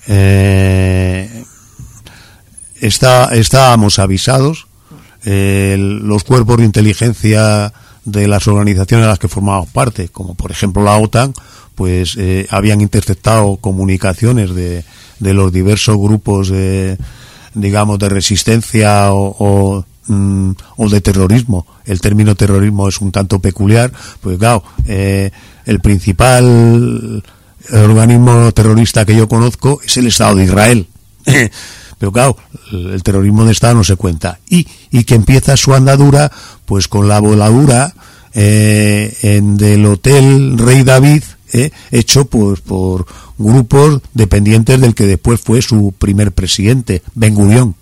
estábamos avisados, los cuerpos de inteligencia de las organizaciones a las que formábamos parte, como por ejemplo la OTAN, pues habían interceptado comunicaciones de los diversos grupos digamos de resistencia o de terrorismo. El término terrorismo es un tanto peculiar, pues claro, el principal organismo terrorista que yo conozco es el Estado de Israel. Pero claro, el terrorismo de Estado no se cuenta. Y que empieza su andadura pues con la voladura del Hotel Rey David, hecho pues por grupos dependientes del que después fue su primer presidente, Ben Gurión.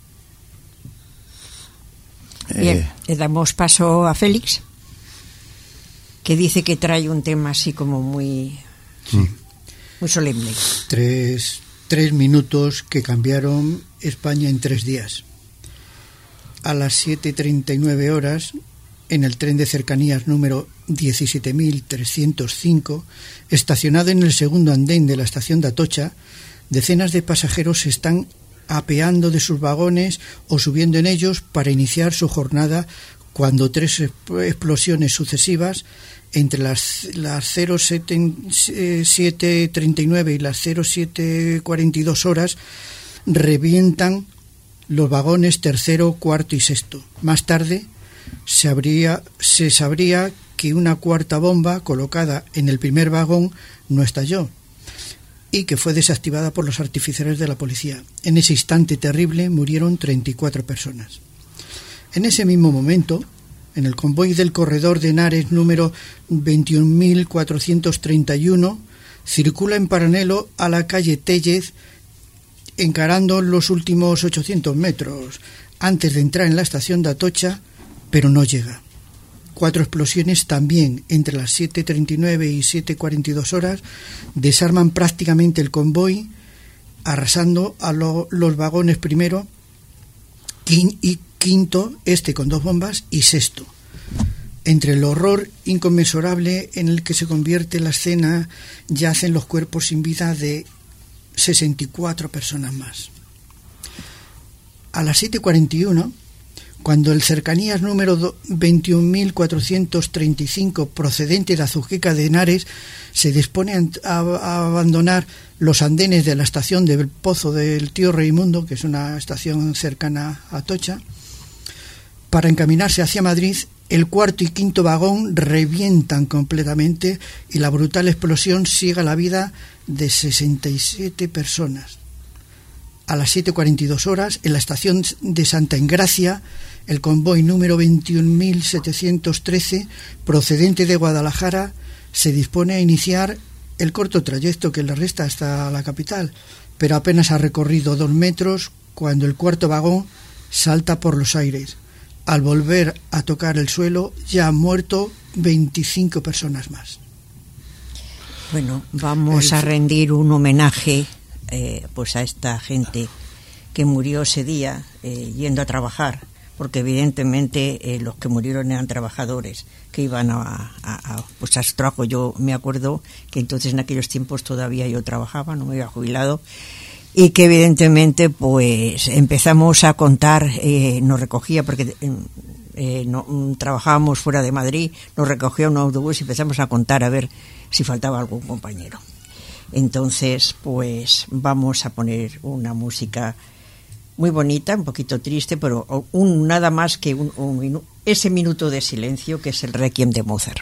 Bien, le damos paso a Félix, que dice que trae un tema así como muy solemne. Tres minutos que cambiaron España en 3 días. A las 7:39 horas, en el tren de cercanías número 17.305, estacionado en el segundo andén de la estación de Atocha, decenas de pasajeros se están apeando de sus vagones o subiendo en ellos para iniciar su jornada, cuando 3 explosiones sucesivas entre las 07:39 y las 07:42 horas revientan los vagones tercero, cuarto y sexto. Más tarde se sabría que una cuarta bomba colocada en el primer vagón no estalló y que fue desactivada por los artificiales de la policía. En ese instante terrible murieron 34 personas. En ese mismo momento, en el convoy del corredor de Henares número 21.431, circula en paralelo a la calle Tellez, encarando los últimos 800 metros antes de entrar en la estación de Atocha, pero no llega. 4 explosiones también entre las 7:39 y 7:42 horas desarman prácticamente el convoy, arrasando a los vagones primero y quinto, con 2 bombas, y sexto. Entre el horror inconmensurable en el que se convierte la escena, yacen los cuerpos sin vida de 64 personas más. A las 7:41, cuando el Cercanías número 21.435, procedente de Azuqueca de Henares, se dispone a abandonar los andenes de la estación del Pozo del Tío Reimundo, que es una estación cercana a Atocha, para encaminarse hacia Madrid, el cuarto y quinto vagón revientan completamente y la brutal explosión sigue la vida de 67 personas. A las 7:42 horas, en la estación de Santa Engracia, el convoy número 21.713, procedente de Guadalajara, se dispone a iniciar el corto trayecto que le resta hasta la capital, pero apenas ha recorrido 2 metros cuando el cuarto vagón salta por los aires. Al volver a tocar el suelo, ya han muerto 25 personas más. Bueno, vamos a rendir un homenaje pues a esta gente que murió ese día yendo a trabajar, porque evidentemente los que murieron eran trabajadores que iban a su trabajo. Yo me acuerdo que entonces en aquellos tiempos todavía yo trabajaba, no me había jubilado, y que evidentemente pues empezamos a contar, nos recogía porque trabajábamos fuera de Madrid, nos recogía un autobús y empezamos a contar a ver si faltaba algún compañero. Entonces pues vamos a poner una música muy bonita, un poquito triste, pero nada más que ese minuto de silencio que es el Requiem de Mozart.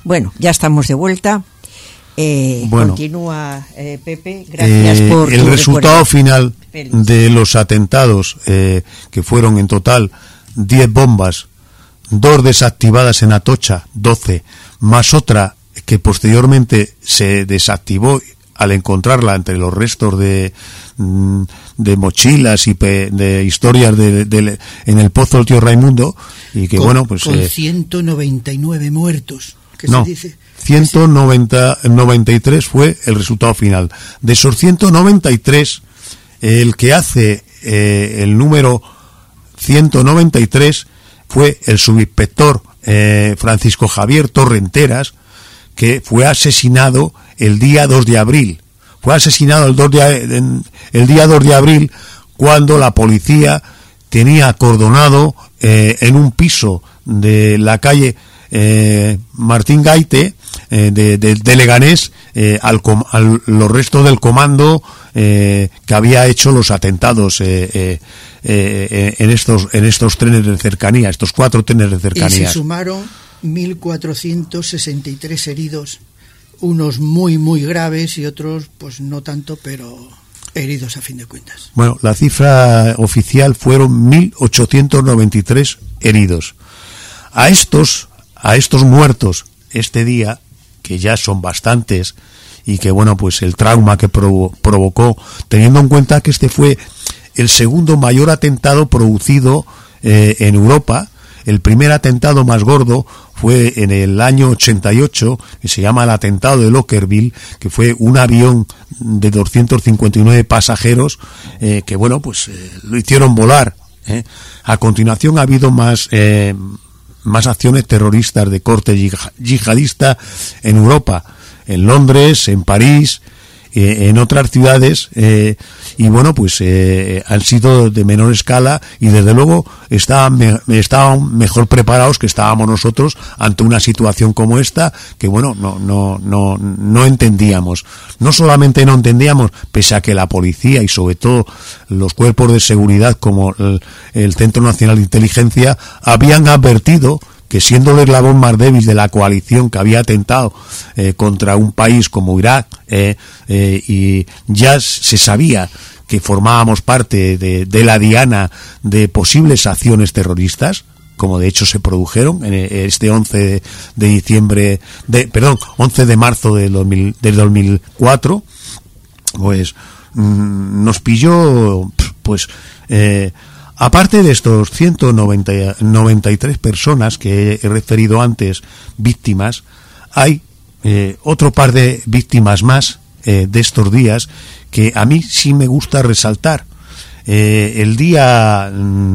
Bueno, ya estamos de vuelta. Bueno, continúa, Pepe. Gracias por el tu resultado recuerdo final de los atentados, que fueron en total 10 bombas, 2 desactivadas en Atocha, 12, más otra que posteriormente se desactivó al encontrarla entre los restos de mochilas y de historias en el pozo del tío Raimundo, y que con 199 muertos, que no, se dice 193 fue el resultado final. De esos 193, el que hace el número 193 fue el subinspector Francisco Javier Torrenteras, que fue asesinado el día 2 de abril. Fue asesinado el día 2 de abril, cuando la policía tenía acordonado en un piso de la calle Martín Gaite de Leganés los restos del comando que había hecho los atentados en estos trenes de cercanía, estos 4 trenes de cercanía. Y se sumaron 1.463 heridos, unos muy muy graves y otros pues no tanto, pero heridos a fin de cuentas. Bueno, la cifra oficial fueron 1.893 heridos. A estos muertos este día, que ya son bastantes, y que bueno, pues el trauma que provocó, teniendo en cuenta que este fue el segundo mayor atentado producido en Europa. El primer atentado más gordo fue en el año 88, que se llama el atentado de Lockerbie, que fue un avión de 259 pasajeros que bueno, pues lo hicieron volar. A continuación ha habido más acciones terroristas de corte yihadista en Europa, en Londres, en París, en otras ciudades, y bueno, pues han sido de menor escala, y desde luego estaban mejor preparados que estábamos nosotros ante una situación como esta, que bueno, no entendíamos. No solamente no entendíamos, pese a que la policía y sobre todo los cuerpos de seguridad como el Centro Nacional de Inteligencia habían advertido que, siendo el eslabón más débil de la coalición que había atentado contra un país como Irak, y ya se sabía que formábamos parte de la diana de posibles acciones terroristas, como de hecho se produjeron en este 11 de marzo del 2004, pues nos pilló, pues aparte de estos 193 personas que he referido antes, víctimas, hay otro par de víctimas más de estos días que a mí sí me gusta resaltar. El día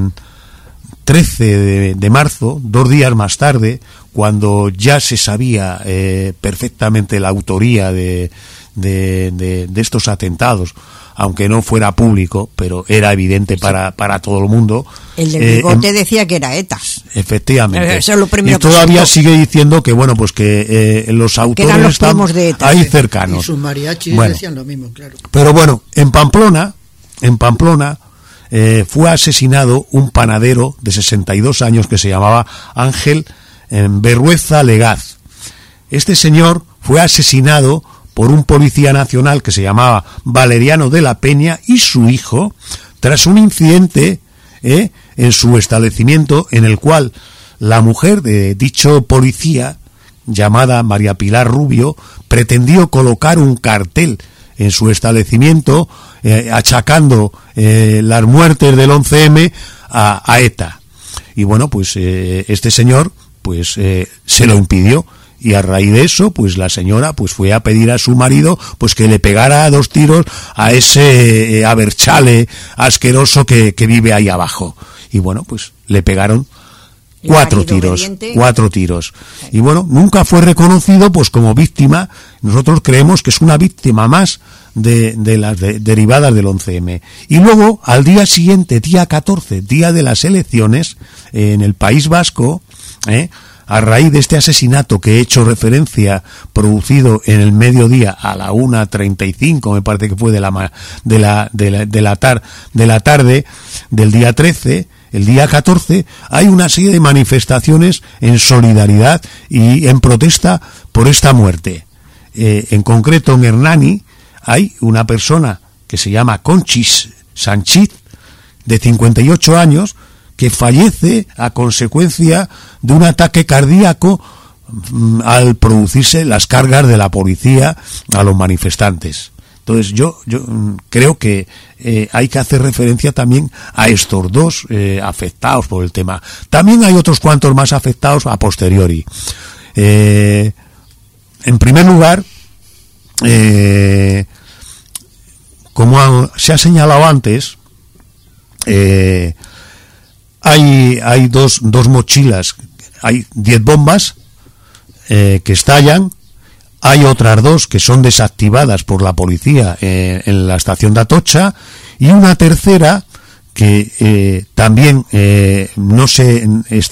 13 de marzo, 2 días más tarde, cuando ya se sabía perfectamente la autoría de estos atentados, aunque no fuera público, pero era evidente para todo el mundo. El del bigote decía que era ETA. Efectivamente. Eso es lo primero y todavía que sigue diciendo que bueno, pues que los autores eran los están de ETA, ahí cercanos. Y sus mariachis decían lo mismo, claro. Pero bueno, en Pamplona fue asesinado un panadero de 62 años que se llamaba Ángel Berrueza Legaz. Este señor fue asesinado por un policía nacional que se llamaba Valeriano de la Peña y su hijo, tras un incidente en su establecimiento, en el cual la mujer de dicho policía, llamada María Pilar Rubio, pretendió colocar un cartel en su establecimiento achacando las muertes del 11M a ETA. Y bueno, pues este señor pues se lo impidió. Y a raíz de eso, pues la señora pues fue a pedir a su marido pues que le pegara 2 tiros a ese aberchale asqueroso que vive ahí abajo. Y bueno, pues le pegaron 4 tiros. Y bueno, nunca fue reconocido pues como víctima. Nosotros creemos que es una víctima más de las derivadas del 11M. Y luego, al día siguiente, día 14, día de las elecciones, en el País Vasco, a raíz de este asesinato que he hecho referencia, producido en el mediodía a la 1:35, me parece que fue de la tarde del día 13, el día 14, hay una serie de manifestaciones en solidaridad y en protesta por esta muerte. En concreto, en Hernani hay una persona que se llama Conchis Sanchit, de 58 años, que fallece a consecuencia de un ataque cardíaco al producirse las cargas de la policía a los manifestantes. Entonces yo creo que hay que hacer referencia también a estos dos afectados por el tema. También hay otros cuantos más afectados a posteriori. En primer lugar, como se ha señalado antes, hay dos mochilas, hay 10 bombas que estallan. Hay otras 2 que son desactivadas por la policía en la estación de Atocha, y una tercera que también no se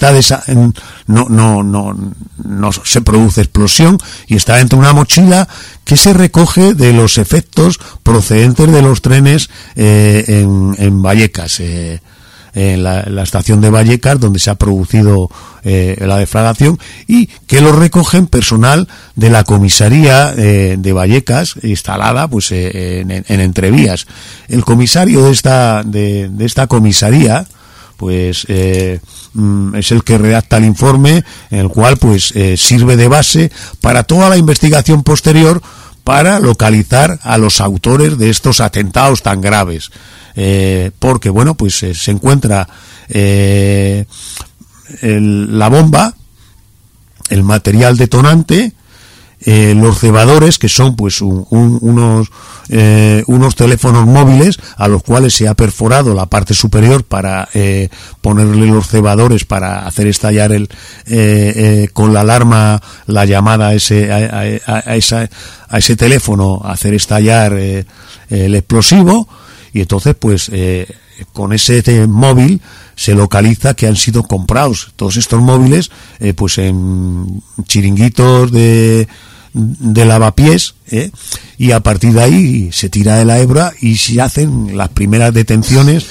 produce explosión y está dentro de una mochila que se recoge de los efectos procedentes de los trenes en Vallecas, en la estación de Vallecas, donde se ha producido la deflagración, y que lo recogen personal de la comisaría de Vallecas, instalada pues en Entrevías. El comisario de esta comisaría pues es el que redacta el informe, en el cual pues sirve de base para toda la investigación posterior para localizar a los autores de estos atentados tan graves. Porque bueno, pues se encuentra la bomba, el material detonante, los cebadores, que son pues unos teléfonos móviles a los cuales se ha perforado la parte superior para ponerle los cebadores para hacer estallar con la alarma la llamada a ese teléfono, hacer estallar el explosivo. Y entonces pues con ese móvil se localiza que han sido comprados todos estos móviles pues en chiringuitos de lavapiés, y a partir de ahí se tira de la hebra y se hacen las primeras detenciones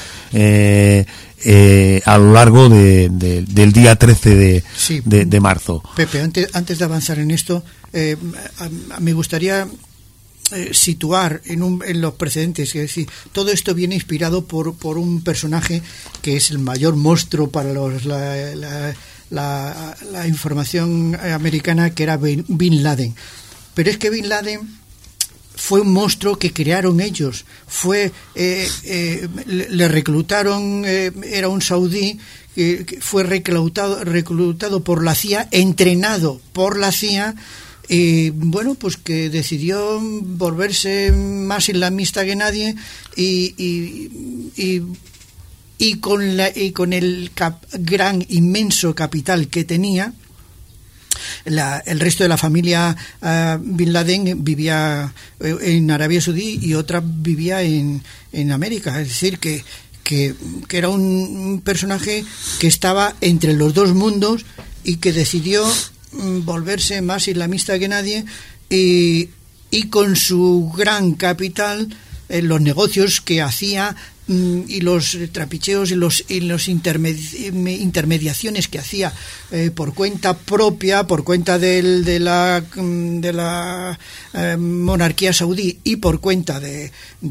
a lo largo del día 13 de marzo. Pepe, antes de avanzar en esto, me gustaría situar en los precedentes, es decir, todo esto viene inspirado por un personaje que es el mayor monstruo para la información americana, que era Bin Laden. Pero es que Bin Laden fue un monstruo que crearon ellos. Le reclutaron, era un saudí que fue reclutado por la CIA, entrenado por la CIA. Y bueno, pues que decidió volverse más islamista que nadie y con el gran inmenso capital que tenía, el resto de la familia Bin Laden vivía en Arabia Saudí y otra vivía en América. Es decir, que era un personaje que estaba entre los dos mundos y que decidió volverse más islamista que nadie, y con su gran capital, los negocios que hacía y los trapicheos y los intermediaciones que hacía por cuenta propia, por cuenta de la monarquía saudí y por cuenta de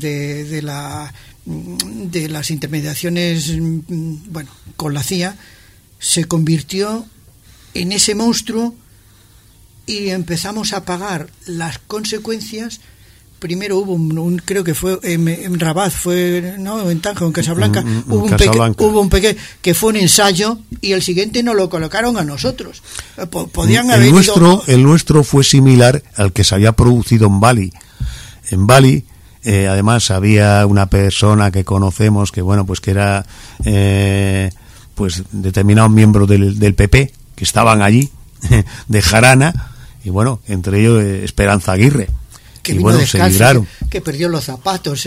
las intermediaciones, bueno, con la CIA, se convirtió en ese monstruo y empezamos a pagar las consecuencias. Primero hubo creo que fue en Rabat, en Tánger, en Casablanca, hubo un pequeño que fue un ensayo, y el siguiente nos lo colocaron a nosotros. Podían haber el nuestro fue similar al que se había producido en Bali. En Bali, además, había una persona que conocemos que, bueno, pues que era pues determinado miembro del PP, que estaban allí, de jarana, y bueno, entre ellos Esperanza Aguirre, que y vino bueno, descalzo, se libraron. que perdió los zapatos,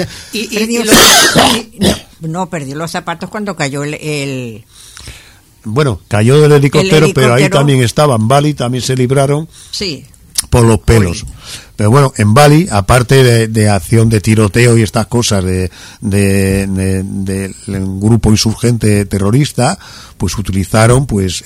perdió los zapatos cuando cayó el bueno, cayó del helicóptero, pero ahí también estaban. Bali también se libraron. Sí. por los pelos. Pero bueno, en Bali, aparte de acción de tiroteo y estas cosas del grupo insurgente terrorista, pues utilizaron pues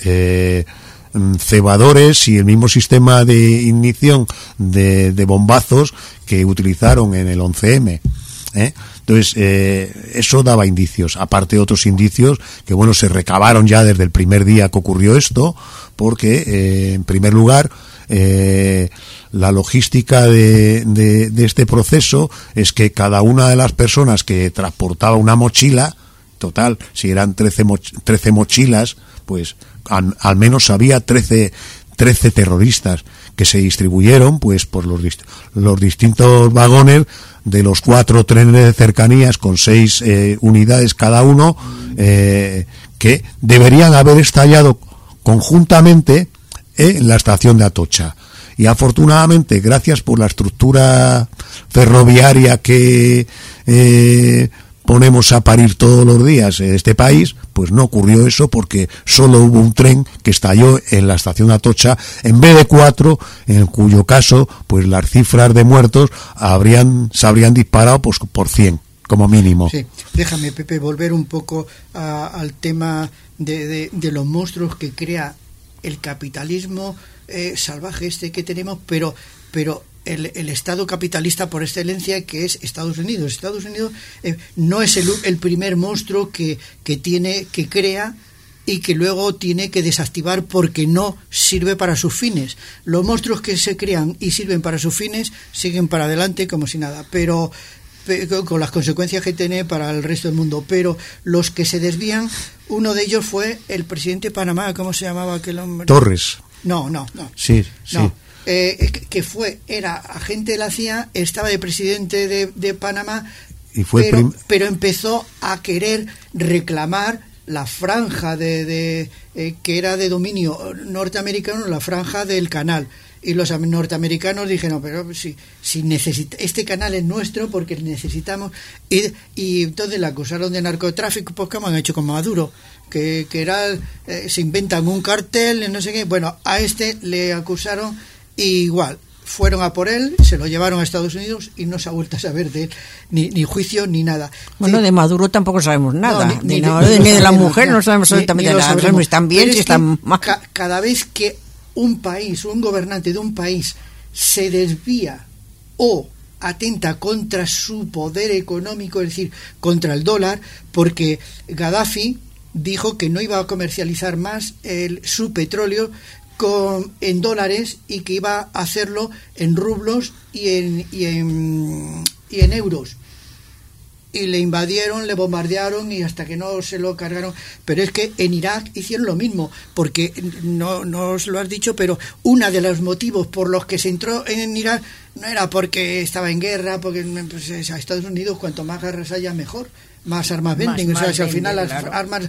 cebadores y el mismo sistema de ignición de bombazos que utilizaron en el 11M. Entonces, eso daba indicios, aparte de otros indicios que, bueno, se recabaron ya desde el primer día que ocurrió esto, porque, en primer lugar, la logística de este proceso es que cada una de las personas que transportaba una mochila, total, si eran 13 mochilas, pues al menos había 13 terroristas que se distribuyeron pues por los distintos vagones de los 4 trenes de cercanías con 6 unidades cada uno, que deberían haber estallado conjuntamente en la estación de Atocha. Y afortunadamente, gracias por la estructura ferroviaria que ponemos a parir todos los días en este país, pues no ocurrió eso, porque solo hubo un tren que estalló en la estación de Atocha en vez de 4, en cuyo caso pues las cifras de muertos se habrían disparado pues por 100 como mínimo. Sí, déjame, Pepe, volver un poco al tema de los monstruos que crea el capitalismo salvaje que tenemos, pero el Estado capitalista por excelencia, que es Estados Unidos. Estados Unidos no es el primer monstruo que crea y que luego tiene que desactivar porque no sirve para sus fines. Los monstruos que se crean y sirven para sus fines siguen para adelante como si nada, pero con las consecuencias que tiene para el resto del mundo. Pero los que se desvían, uno de ellos fue el presidente de Panamá, ¿cómo se llamaba aquel hombre? Torres. No. Sí. No. Que era agente de la CIA, estaba de presidente de Panamá, y pero empezó a querer reclamar la franja que era de dominio norteamericano, la franja del canal. Y los norteamericanos dijeron, pero si este canal es nuestro porque necesitamos. Y entonces le acusaron de narcotráfico, pues como han hecho con Maduro, que era se inventan un cartel, no sé qué. Bueno, a le acusaron. Y igual, fueron a por él, se lo llevaron a Estados Unidos y no se ha vuelto a saber de él, ni juicio ni nada. Bueno, de Maduro tampoco sabemos nada, ni de la mujer no sabemos absolutamente nada, sabemos si están bien, si están mal. Cada vez que un gobernante de un país se desvía o atenta contra su poder económico, es decir, contra el dólar, porque Gaddafi dijo que no iba a comercializar más su petróleo en dólares y que iba a hacerlo en rublos y en euros. Y le invadieron, le bombardearon y hasta que no se lo cargaron. Pero es que en Irak hicieron lo mismo, porque no os lo has dicho, pero uno de los motivos por los que se entró en Irak no era porque estaba en guerra, porque pues, a Estados Unidos cuanto más guerras haya mejor, más armas venden, o sea, si al final las armas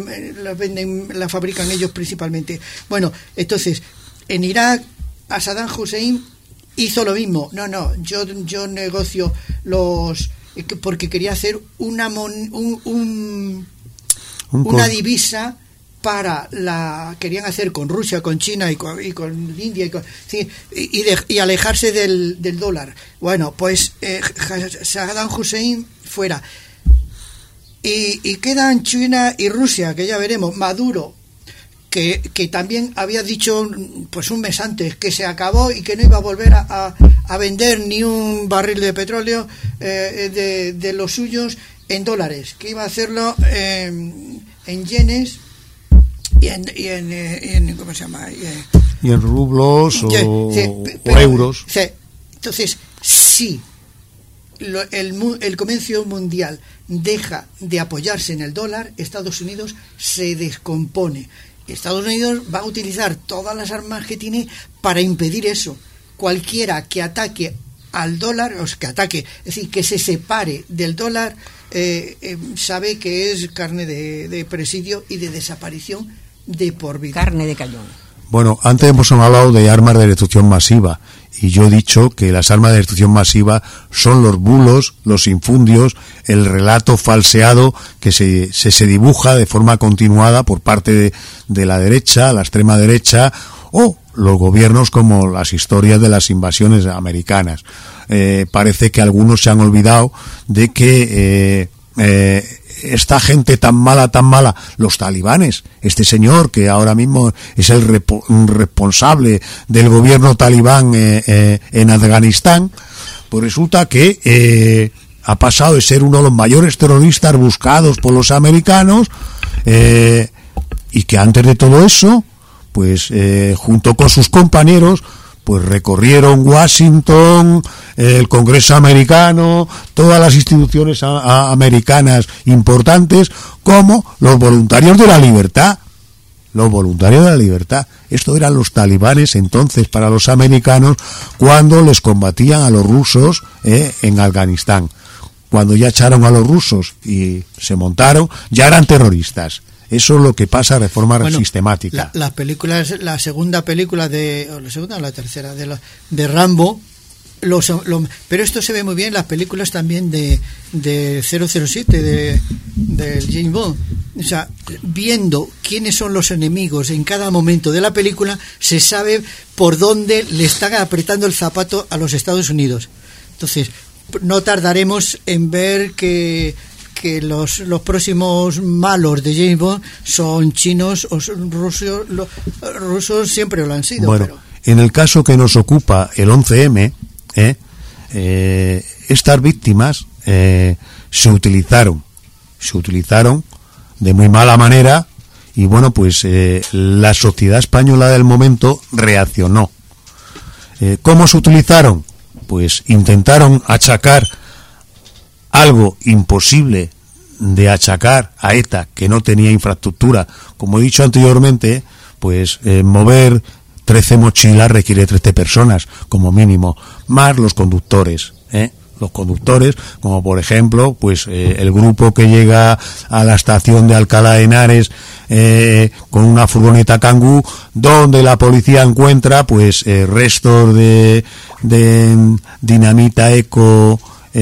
las fabrican ellos principalmente. Bueno, entonces, en Irak, a Saddam Hussein hizo lo mismo. Yo negocio porque quería hacer una divisa querían hacer con Rusia, con China y con India y alejarse del dólar. Bueno, pues Saddam Hussein fuera. Y quedan China y Rusia, que ya veremos. Maduro, que también había dicho pues un mes antes que se acabó y que no iba a volver a vender ni un barril de petróleo de los suyos en dólares, que iba a hacerlo en yenes y en ¿cómo se llama? Y en rublos o euros. Sí. Entonces, sí. El comercio mundial deja de apoyarse en el dólar, Estados Unidos se descompone. Estados Unidos va a utilizar todas las armas que tiene para impedir eso. Cualquiera que ataque al dólar, o que ataque, es decir, que se separe del dólar, sabe que es carne de presidio y de desaparición de por vida. Carne de cañón. Bueno, antes hemos hablado de armas de destrucción masiva. Y yo he dicho que las armas de destrucción masiva son los bulos, los infundios, el relato falseado que se dibuja de forma continuada por parte de la derecha, la extrema derecha, o los gobiernos como las historias de las invasiones americanas. Parece que algunos se han olvidado de que esta gente tan mala, los talibanes, este señor que ahora mismo es el responsable del gobierno talibán en Afganistán, pues resulta que ha pasado de ser uno de los mayores terroristas buscados por los americanos, y que antes de todo eso, pues junto con sus compañeros, pues recorrieron Washington, el Congreso americano, todas las instituciones americanas importantes, como los voluntarios de la libertad. Los voluntarios de la libertad. Esto eran los talibanes entonces para los americanos cuando les combatían a los rusos en Afganistán. Cuando ya echaron a los rusos y se montaron, ya eran terroristas. Eso es lo que pasa de forma sistemática. Las películas, la segunda película o la tercera de Rambo, pero esto se ve muy bien en las películas también de 007, de James Bond. O sea, viendo quiénes son los enemigos en cada momento de la película, se sabe por dónde le están apretando el zapato a los Estados Unidos. Entonces, no tardaremos en ver que los próximos malos de James Bond son chinos o son rusos. Los rusos siempre lo han sido. Bueno, en el caso que nos ocupa el 11M, estas víctimas se utilizaron de muy mala manera, y bueno, pues la sociedad española del momento reaccionó. ¿Cómo se utilizaron? Pues intentaron achacar algo imposible de achacar a ETA, que no tenía infraestructura. Como he dicho anteriormente, pues mover 13 mochilas requiere 13 personas como mínimo, más los conductores, los conductores, como por ejemplo, pues el grupo que llega a la estación de Alcalá de Henares con una furgoneta Kangoo, donde la policía encuentra pues restos de dinamita eco,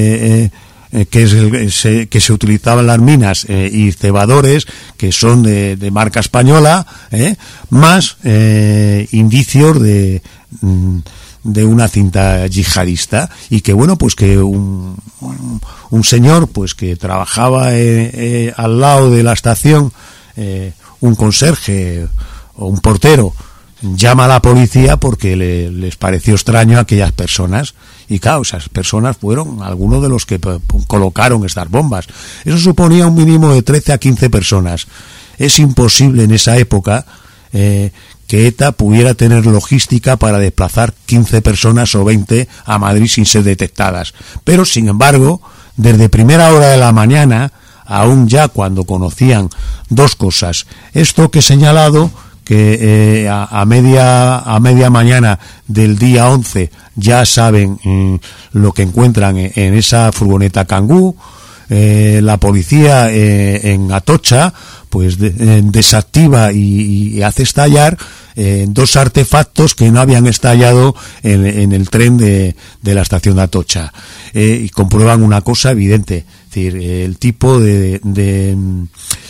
que se utilizaban las minas, y cebadores que son de marca española, más indicios de una cinta yihadista, y que bueno, pues que un señor pues que trabajaba al lado de la estación, un conserje o un portero, llama a la policía porque les pareció extraño a aquellas personas, y claro, esas personas fueron algunos de los que colocaron estas bombas. Eso suponía un mínimo de 13 a 15 personas. Es imposible en esa época que ETA pudiera tener logística para desplazar 15 personas o 20 a Madrid sin ser detectadas. Pero, sin embargo, desde primera hora de la mañana, aún ya cuando conocían dos cosas, esto que he señalado, que a media mañana del día 11 ya saben lo que encuentran en esa furgoneta Kangoo. La policía en Atocha pues desactiva y hace estallar dos artefactos que no habían estallado en el tren de la estación de Atocha, y comprueban una cosa evidente, es decir, el tipo de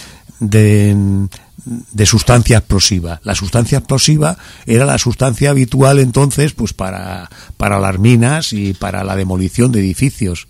sustancia explosiva. La sustancia explosiva era la sustancia habitual entonces pues para las minas y para la demolición de edificios.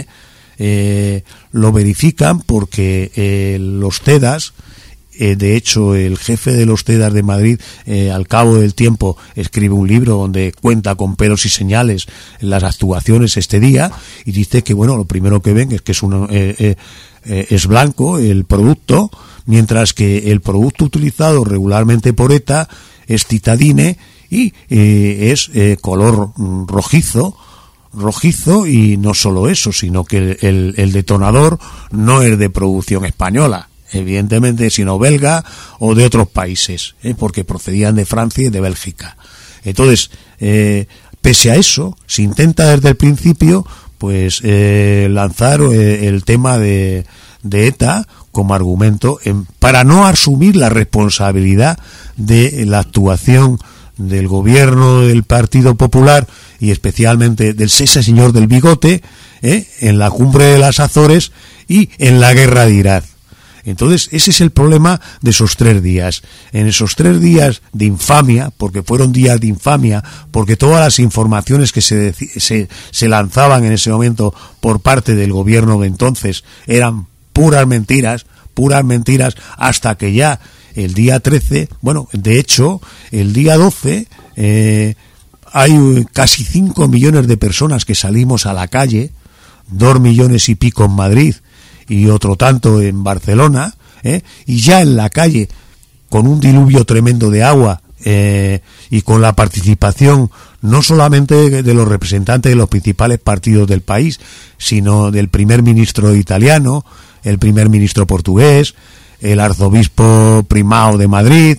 Lo verifican porque los TEDAS, de hecho el jefe de los TEDAS de Madrid, al cabo del tiempo escribe un libro donde cuenta con pelos y señales las actuaciones este día, y dice que bueno, lo primero que ven es que es blanco el producto, mientras que el producto utilizado regularmente por ETA es citadine y es color rojizo, y no solo eso, sino que el detonador no es de producción española, evidentemente, sino belga o de otros países, porque procedían de Francia y de Bélgica. Entonces, pese a eso, se intenta desde el principio pues lanzar el tema de ETA como argumento para no asumir la responsabilidad de la actuación del gobierno del Partido Popular y especialmente del ese señor del bigote en la cumbre de las Azores y en la guerra de Irak. Entonces, ese es el problema de esos 3 días. En esos 3 días de infamia, porque fueron días de infamia, porque todas las informaciones que se lanzaban en ese momento por parte del gobierno de entonces eran puras mentiras, hasta que ya el día 13, bueno, de hecho, el día 12, hay casi 5 millones de personas que salimos a la calle, 2 millones y pico en Madrid, y otro tanto en Barcelona, y ya en la calle, con un diluvio tremendo de agua, y con la participación no solamente de los representantes de los principales partidos del país, sino del primer ministro italiano, el primer ministro portugués, el arzobispo primao de Madrid,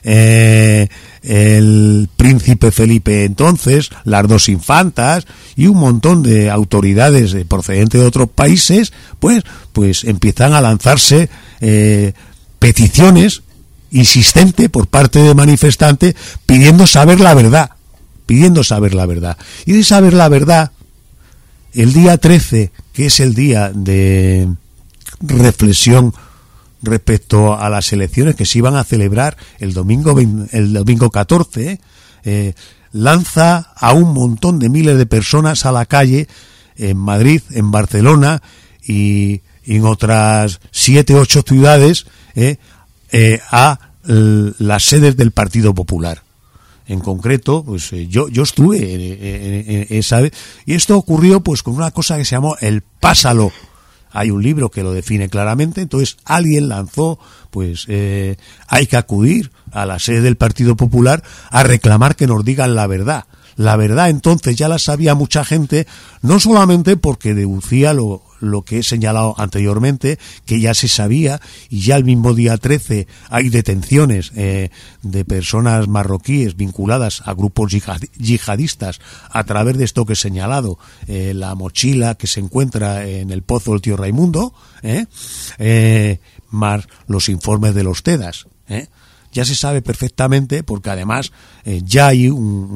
el príncipe Felipe entonces, las 2 infantas y un montón de autoridades procedentes de otros países, pues empiezan a lanzarse peticiones insistentes por parte de manifestantes pidiendo saber la verdad. Y de saber la verdad, el día 13, que es el día de reflexión respecto a las elecciones que se iban a celebrar el domingo 14, lanza a un montón de miles de personas a la calle en Madrid, en Barcelona y en otras 7 u 8 ciudades a las sedes del Partido Popular. En concreto, pues yo estuve en esa, y esto ocurrió pues con una cosa que se llamó el pásalo. Hay un libro que lo define claramente. Entonces alguien lanzó, pues hay que acudir a la sede del Partido Popular a reclamar que nos digan la verdad. La verdad entonces ya la sabía mucha gente, no solamente porque deducía lo que he señalado anteriormente, que ya se sabía, y ya el mismo día 13 hay detenciones de personas marroquíes vinculadas a grupos yihadistas a través de esto que he señalado, la mochila que se encuentra en el pozo del tío Raimundo, más los informes de los TEDAS. Ya se sabe perfectamente, porque además ya hay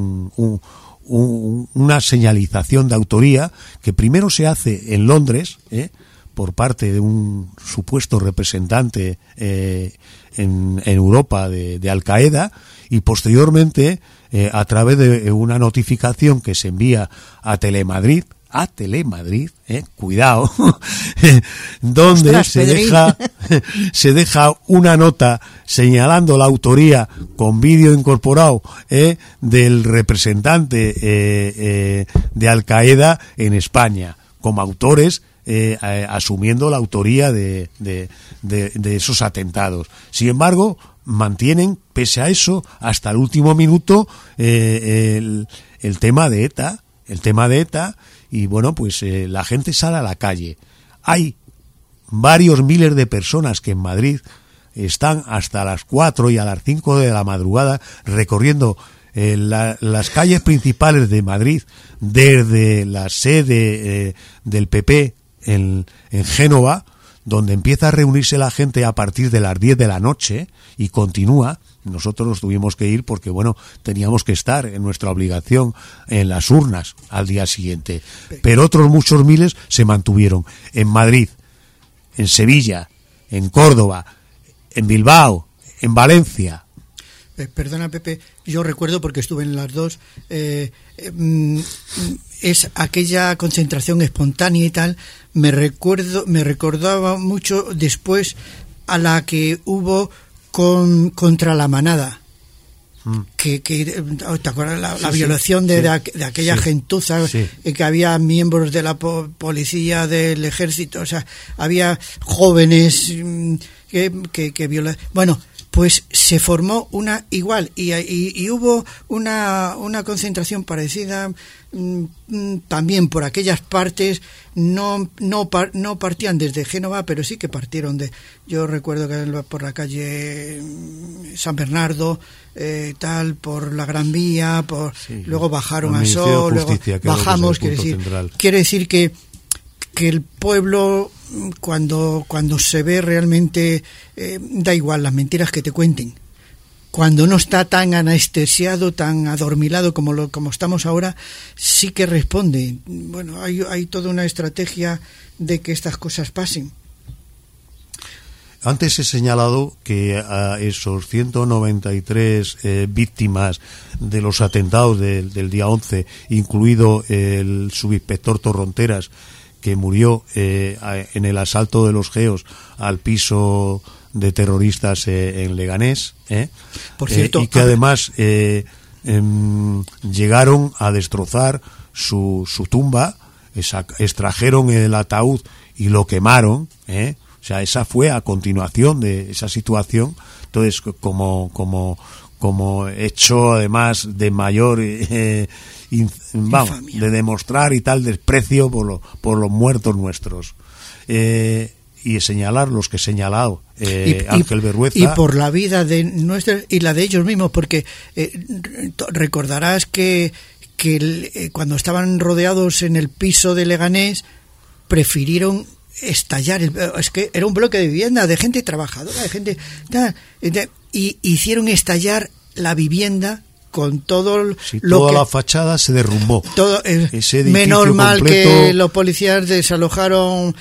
una señalización de autoría que primero se hace en Londres, por parte de un supuesto representante en Europa de Al Qaeda, y posteriormente a través de una notificación que se envía a Telemadrid, cuidado, donde Ostras, se deja una nota señalando la autoría con vídeo incorporado del representante de Al Qaeda en España, como autores, asumiendo la autoría de esos atentados. Sin embargo, mantienen, pese a eso, hasta el último minuto el tema de ETA. Y bueno, pues la gente sale a la calle. Hay varios miles de personas que en Madrid están hasta las 4 y a las 5 de la madrugada recorriendo las calles principales de Madrid, desde la sede del PP en Génova, donde empieza a reunirse la gente a partir de las 10 de la noche y continúa. Nosotros tuvimos que ir porque, bueno, teníamos que estar en nuestra obligación en las urnas al día siguiente. Pero otros muchos miles se mantuvieron en Madrid, en Sevilla, en Córdoba, en Bilbao, en Valencia. Perdona, Pepe, yo recuerdo, porque estuve en las dos, es aquella concentración espontánea y tal, me recordaba mucho después a la que hubo contra la manada, que ¿te acuerdas? La violación de aquella gentuza, que había miembros de la policía, del ejército, o sea, había jóvenes que violan. Bueno, pues se formó una igual y hubo una concentración parecida también por aquellas partes. No partían desde Génova, pero sí que partieron yo recuerdo que por la calle San Bernardo, por la Gran Vía, luego bajaron a Sol, luego bajamos, quiere decir que el pueblo, cuando se ve realmente, da igual las mentiras que te cuenten, cuando no está tan anestesiado, tan adormilado como estamos ahora, sí que responde. Bueno, hay toda una estrategia de que estas cosas pasen. Antes he señalado que a esos 193 víctimas de los atentados del día 11, incluido el subinspector Torronteras, que murió en el asalto de los GEOs al piso de terroristas en Leganés, por cierto, y que además llegaron a destrozar su tumba, extrajeron el ataúd y lo quemaron, o sea, esa fue a continuación de esa situación. Entonces, como hecho además de mayor de demostrar y tal desprecio por los muertos nuestros, y señalar los que he señalado, Ángel Berrueza, y por la vida de nuestros y la de ellos mismos, porque recordarás que cuando estaban rodeados en el piso de Leganés prefirieron estallar, es que era un bloque de vivienda de gente trabajadora, de gente y hicieron estallar la vivienda con todo toda la fachada se derrumbó. Todo, menos mal completo, que los policías desalojaron,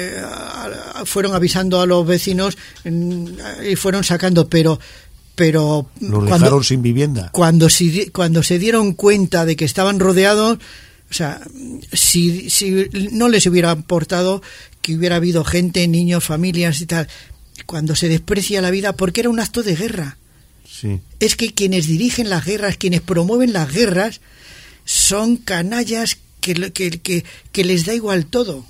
fueron avisando a los vecinos y fueron sacando, pero los dejaron sin vivienda. Cuando se dieron cuenta de que estaban rodeados, o sea, si no les hubiera importado que hubiera habido gente, niños, familias y tal, cuando se desprecia la vida, porque era un acto de guerra. Sí. Es que quienes dirigen las guerras, quienes promueven las guerras, son canallas que les da igual todo.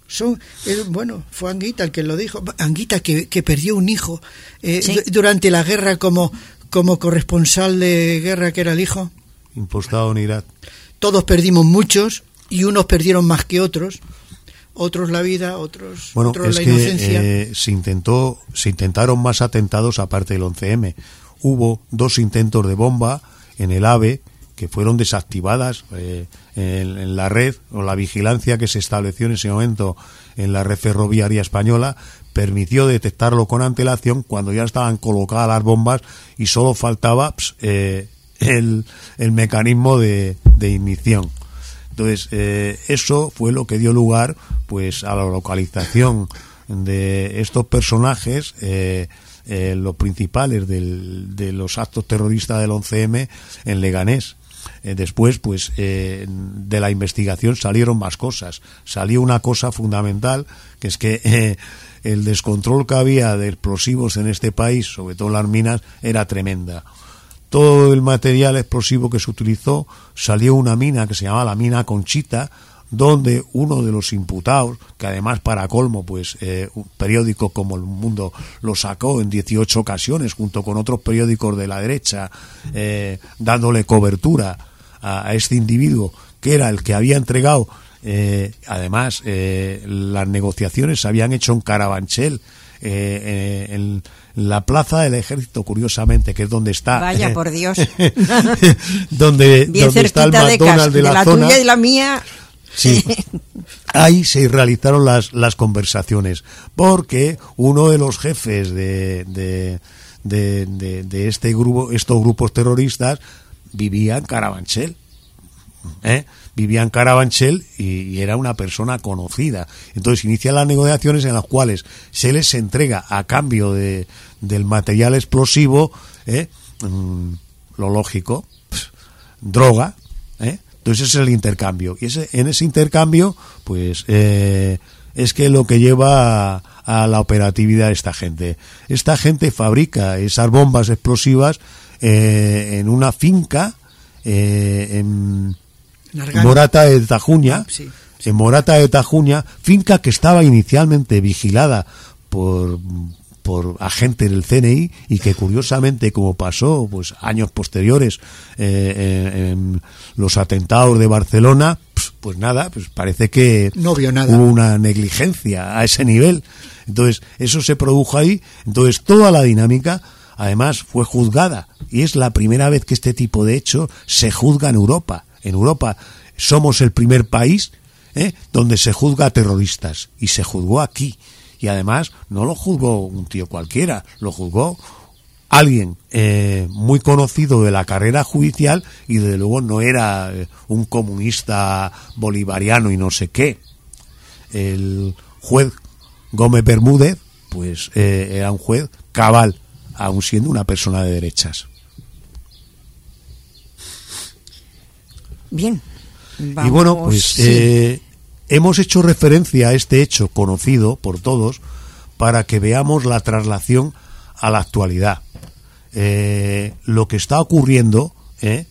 Fue Anguita el que lo dijo. Anguita que perdió un hijo ¿sí? Durante la guerra como corresponsal de guerra, que era el hijo. Impostado en Irak. Todos perdimos muchos y unos perdieron más que otros. Otros la vida, otros la inocencia. Se intentaron más atentados aparte del 11M. Hubo 2 intentos de bomba en el AVE que fueron desactivadas en la red, o la vigilancia que se estableció en ese momento en la red ferroviaria española permitió detectarlo con antelación cuando ya estaban colocadas las bombas y solo faltaba el mecanismo de ignición. Entonces, eso fue lo que dio lugar pues a la localización de estos personajes, los principales de los actos terroristas del 11M en Leganés. Después, pues, de la investigación salieron más cosas. Salió una cosa fundamental, que es que el descontrol que había de explosivos en este país, sobre todo en las minas, era tremenda. Todo el material explosivo que se utilizó, salió una mina que se llamaba la mina Conchita, donde uno de los imputados, que además para colmo, pues un periódico como El Mundo lo sacó en 18 ocasiones junto con otros periódicos de la derecha, dándole cobertura a este individuo, que era el que había entregado, además las negociaciones se habían hecho en Carabanchel, en la plaza del Ejército, curiosamente, que es donde está. Vaya, por Dios. donde está el McDonald's de la zona. Tuya y la mía. Sí, ahí se realizaron las conversaciones, porque uno de los jefes de estos grupos terroristas vivía en Carabanchel, vivía en Carabanchel y era una persona conocida. Entonces inician las negociaciones en las cuales se les entrega a cambio del material explosivo, lo lógico, droga, Entonces ese es el intercambio. Y en ese intercambio, pues, es que lo que lleva a la operatividad de esta gente. Esta gente fabrica esas bombas explosivas en una finca en Morata de Tajuña, sí. En Morata de Tajuña, finca que estaba inicialmente vigilada por agentes del CNI y que curiosamente, como pasó pues años posteriores en los atentados de Barcelona, pues nada, pues parece que no vio nada. Hubo una negligencia a ese nivel. Entonces eso se produjo ahí. Entonces toda la dinámica además fue juzgada y es la primera vez que este tipo de hecho se juzga en Europa. En Europa somos el primer país donde se juzga a terroristas y se juzgó aquí. Y además no lo juzgó un tío cualquiera, lo juzgó alguien muy conocido de la carrera judicial y desde luego no era un comunista bolivariano y no sé qué. El juez Gómez Bermúdez, pues era un juez cabal, aun siendo una persona de derechas. Bien. Vamos, y bueno, pues sí. Hemos hecho referencia a este hecho conocido por todos para que veamos la traslación a la actualidad. Lo que está ocurriendo en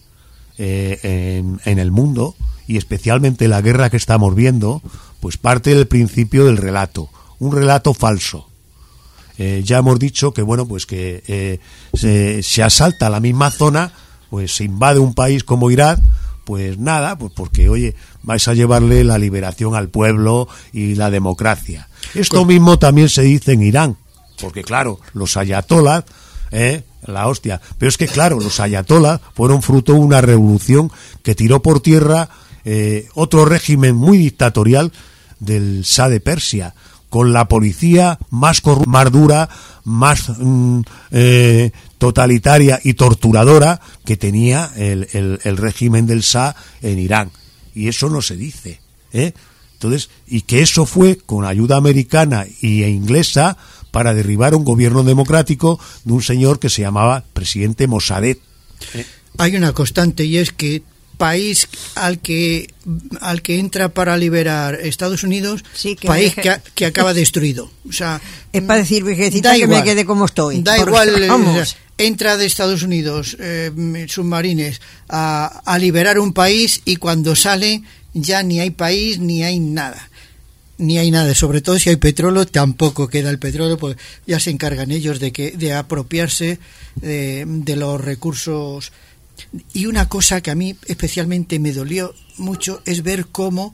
el mundo, y especialmente la guerra que estamos viendo, pues parte del principio del relato, un relato falso. Ya hemos dicho que bueno, pues que se asalta la misma zona, pues se invade un país como Irak, pues nada, pues porque oye, vais a llevarle la liberación al pueblo y la democracia. Esto mismo también se dice en Irán, porque claro, los ayatolás, la hostia, pero es que claro, los ayatolás fueron fruto de una revolución que tiró por tierra otro régimen muy dictatorial del Shah de Persia, con la policía más corrupta, más dura, más totalitaria y torturadora que tenía el régimen del Shah en Irán. Y eso no se dice, Entonces, y que eso fue con ayuda americana e inglesa para derribar un gobierno democrático de un señor que se llamaba presidente Mossadegh. Hay una constante, y es que país al que entra para liberar Estados Unidos, sí, país que acaba destruido. O sea, es para decir, Virgencita, que igual, me quede como estoy. Da igual, o sea, entra de Estados Unidos submarines a liberar un país, y cuando sale ya ni hay país ni hay nada. Ni hay nada, sobre todo si hay petróleo, tampoco queda el petróleo, pues ya se encargan ellos de apropiarse de los recursos. Y una cosa que a mí especialmente me dolió mucho es ver cómo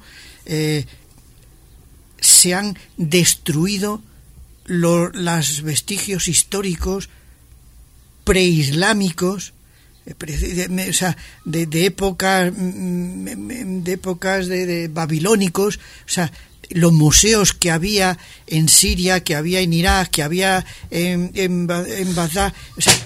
se han destruido los vestigios históricos preislámicos, o sea, de épocas de babilónicos, o sea, los museos que había en Siria, que había en Irak, que había en Bagdad, o sea,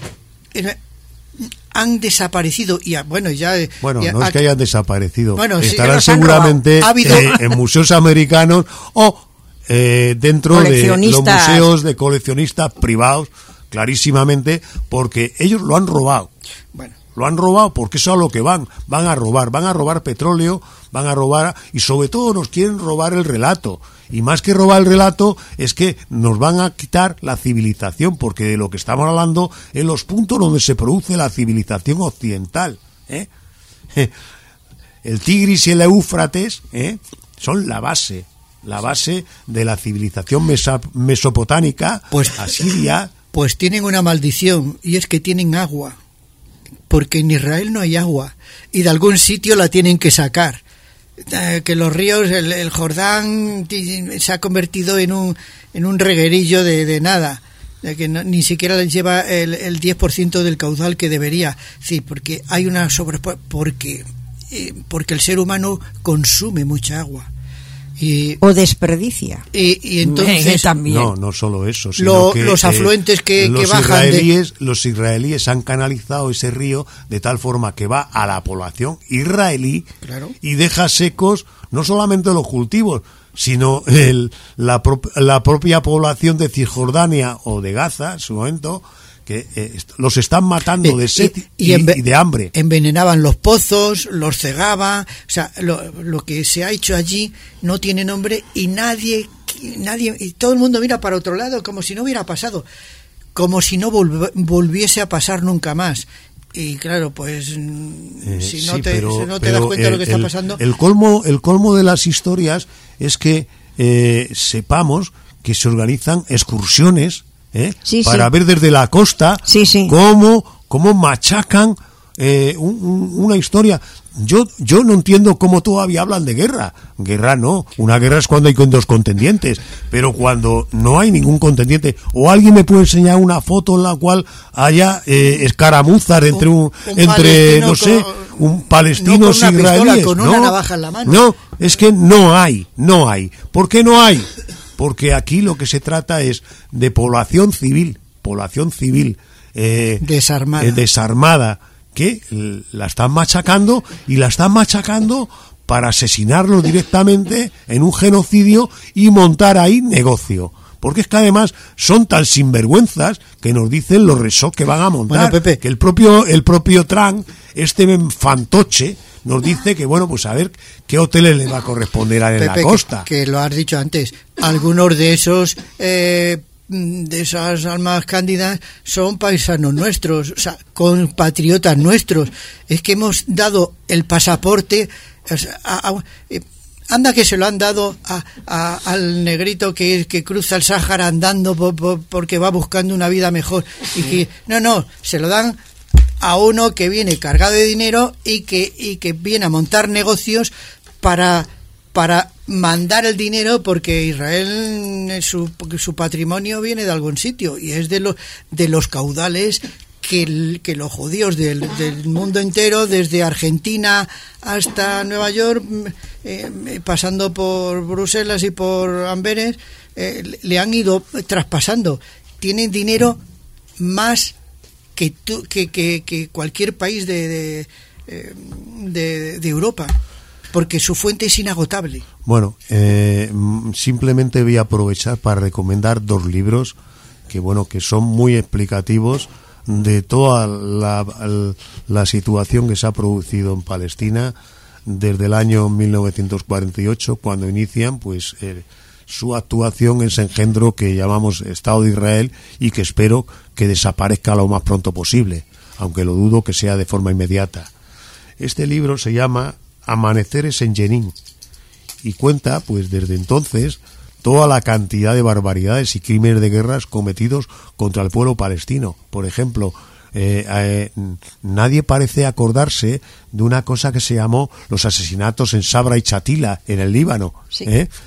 han desaparecido. Y bueno, ya no es que hayan desaparecido, bueno, estarán seguramente en museos americanos o dentro de los museos de coleccionistas privados, clarísimamente, porque ellos lo han robado. Bueno, lo han robado porque eso es a lo que van a robar petróleo, van a robar, y sobre todo nos quieren robar el relato. Y más que robar el relato, es que nos van a quitar la civilización, porque de lo que estamos hablando es los puntos donde se produce la civilización occidental. El Tigris y el Éufrates son la base de la civilización mesopotámica, pues, asiria. Pues tienen una maldición, y es que tienen agua, porque en Israel no hay agua, y de algún sitio la tienen que sacar. Que los ríos, el Jordán se ha convertido en un reguerillo de nada, de que ni siquiera les lleva el 10% del caudal que debería. Sí, porque hay una porque el ser humano consume mucha agua. O desperdicia. Y entonces también. No solo eso, sino que los afluentes que bajan los israelíes han canalizado ese río de tal forma que va a la población israelí, claro, y deja secos no solamente los cultivos, sino la propia población de Cisjordania o de Gaza en su momento, que los están matando de sed y de hambre. Envenenaban los pozos, los cegaban, o sea, lo que se ha hecho allí no tiene nombre, y nadie, y todo el mundo mira para otro lado como si no hubiera pasado, como si no volviese a pasar nunca más. Y claro, pues si no te das cuenta de lo que está pasando. El colmo de las historias es que sepamos que se organizan excursiones para ver desde la costa cómo machacan una historia. Yo no entiendo cómo todavía hablan de guerra. Guerra no. Una guerra es cuando hay dos contendientes. Pero cuando no hay ningún contendiente, o alguien me puede enseñar una foto en la cual haya escaramuzas entre un palestino y israelíes. Con una navaja en la mano. No, es que no hay. ¿Por qué no hay? Porque aquí lo que se trata es de población civil desarmada, que la están machacando, y la están machacando para asesinarlos directamente en un genocidio y montar ahí negocio. porque es que además son tan sinvergüenzas que nos dicen los resorts que van a montar. Bueno, Pepe, que el propio Trump, este fantoche, nos dice que, bueno, pues a ver qué hoteles le va a corresponder en Pepe, la costa. Que lo has dicho antes, algunos de esos de esas almas cándidas son paisanos nuestros, o sea, compatriotas nuestros. Es que hemos dado el pasaporte, o sea, anda que se lo han dado al negrito que cruza el Sáhara andando porque va buscando una vida mejor, y que no, se lo dan a uno que viene cargado de dinero y que viene a montar negocios para mandar el dinero, porque Israel, su patrimonio viene de algún sitio, y es de los caudales que los judíos del mundo entero, desde Argentina hasta Nueva York, pasando por Bruselas y por Amberes, le han ido traspasando. Tienen dinero más que cualquier país de Europa, porque su fuente es inagotable. Bueno, simplemente voy a aprovechar para recomendar 2 libros que son muy explicativos de toda la situación que se ha producido en Palestina desde el año 1948, cuando inician su actuación en ese engendro que llamamos Estado de Israel, y que espero que desaparezca lo más pronto posible, aunque lo dudo que sea de forma inmediata. Este libro se llama Amaneceres en Jenin y cuenta, desde entonces, toda la cantidad de barbaridades y crímenes de guerras cometidos contra el pueblo palestino. Por ejemplo, nadie parece acordarse de una cosa que se llamó los asesinatos en Sabra y Chatila, en el Líbano, sí.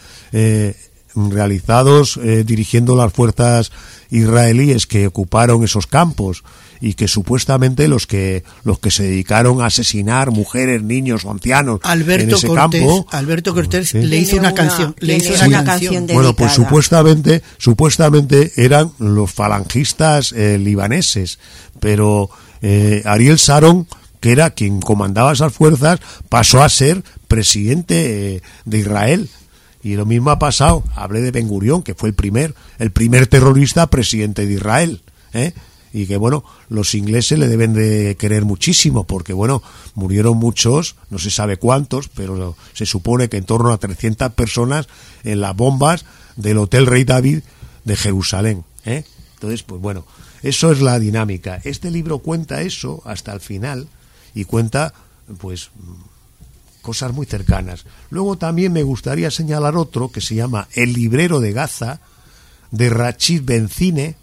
Realizados dirigiendo las fuerzas israelíes que ocuparon esos campos, y que supuestamente los que se dedicaron a asesinar mujeres, niños o ancianos en ese campo. Alberto Cortés ¿sí? le hizo una canción. Bueno, pues supuestamente eran los falangistas libaneses, pero Ariel Sharon, que era quien comandaba esas fuerzas, pasó a ser presidente de Israel. Y lo mismo ha pasado, hablé de Ben Gurión, que fue el primer terrorista presidente de Israel, y que los ingleses le deben de querer muchísimo, porque murieron muchos, no se sabe cuántos, pero se supone que en torno a 300 personas en las bombas del Hotel Rey David de Jerusalén, Entonces, eso es la dinámica. Este libro cuenta eso hasta el final, y cuenta cosas muy cercanas. Luego también me gustaría señalar otro que se llama El librero de Gaza, de Rachid Benzine,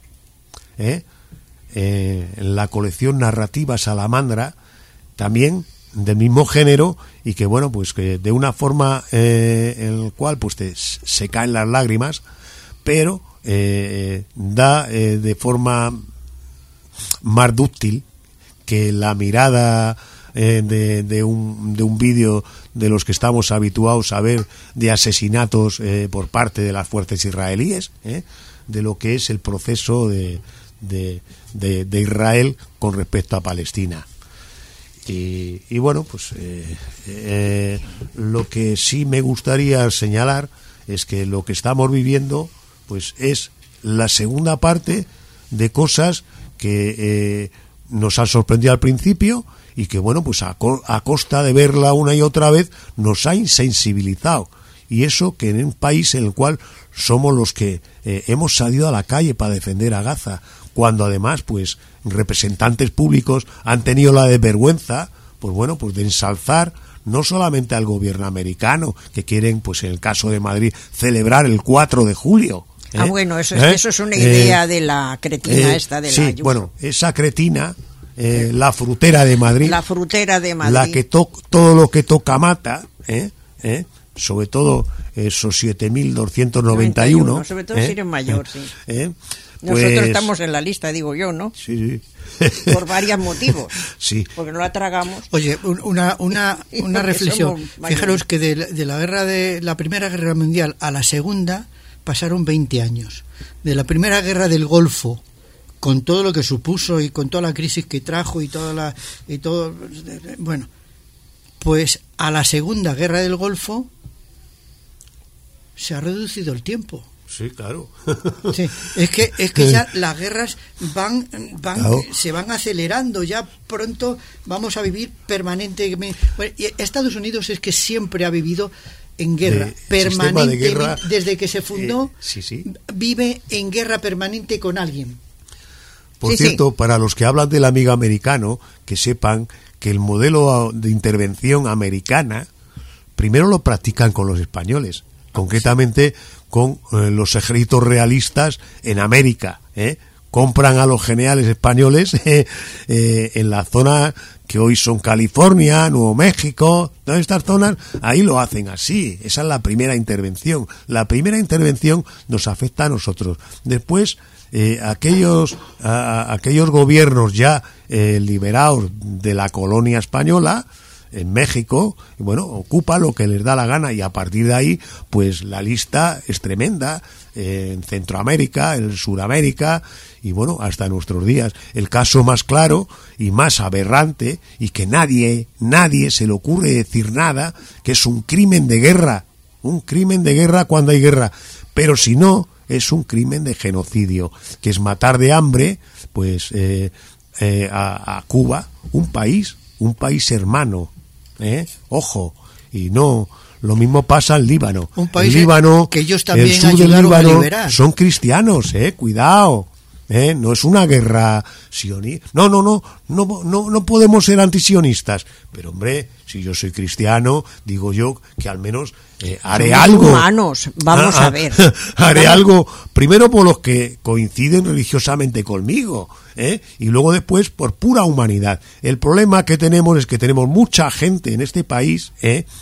en la colección narrativa Salamandra, también del mismo género, y que que de una forma en la cual se caen las lágrimas, pero da de forma más dúctil que la mirada de un vídeo de los que estamos habituados a ver, de asesinatos por parte de las fuerzas israelíes, de lo que es el proceso de Israel con respecto a Palestina. Y lo que sí me gustaría señalar es que lo que estamos viviendo es la segunda parte de cosas que nos han sorprendido al principio, y que a costa de verla una y otra vez nos ha insensibilizado. Y eso que en un país en el cual somos los que hemos salido a la calle para defender a Gaza, cuando además representantes públicos han tenido la desvergüenza de ensalzar no solamente al gobierno americano, que quieren en el caso de Madrid celebrar el 4 de julio. Eso es una idea de la cretina esta de la Ayuso. Esa cretina, la frutera de Madrid, la que todo lo que toca mata, sobre todo esos 7.291, sobre todo si eres mayor, sí. Nosotros estamos en la lista, digo yo, ¿no? Sí. Por varios motivos. Sí. Porque no la tragamos. Oye, una reflexión. Fijaros que de la Primera Guerra Mundial a la Segunda pasaron 20 años. De la Primera Guerra del Golfo, con todo lo que supuso y con toda la crisis que trajo pues a la Segunda Guerra del Golfo se ha reducido el tiempo. Sí, claro. Sí, es que ya las guerras van claro. Se van acelerando. Ya pronto vamos a vivir permanentemente. Bueno, y Estados Unidos es que siempre ha vivido en guerra permanente, de guerra, desde que se fundó. Sí. Vive en guerra permanente con alguien. Por cierto, para los que hablan del amigo americano, que sepan que el modelo de intervención americana primero lo practican con los españoles, concretamente con los ejércitos realistas en América, compran a los generales españoles en la zona que hoy son California, Nuevo México, todas estas zonas, ahí lo hacen así. Esa es la primera intervención. La primera intervención nos afecta a nosotros. Después, aquellos gobiernos ya liberados de la colonia española, en México, bueno, ocupa lo que les da la gana, y a partir de ahí, pues la lista es tremenda, en Centroamérica, en Sudamérica, y bueno, hasta nuestros días. El caso más claro y más aberrante, y que nadie se le ocurre decir nada, que es un crimen de guerra cuando hay guerra, pero si no, es un crimen de genocidio, que es matar de hambre, pues a Cuba, un país hermano, ojo, y no, lo mismo pasa en Líbano. Un país el Líbano, que ellos también el sur del ayudaron Líbano, a liberar. son cristianos, cuidado. No es una guerra sionista. No podemos ser antisionistas. Pero hombre, si yo soy cristiano, digo yo que al menos haré algo. Humanos, vamos a ver. Haré algo, primero por los que coinciden religiosamente conmigo, y luego después por pura humanidad. El problema que tenemos es que tenemos mucha gente en este país,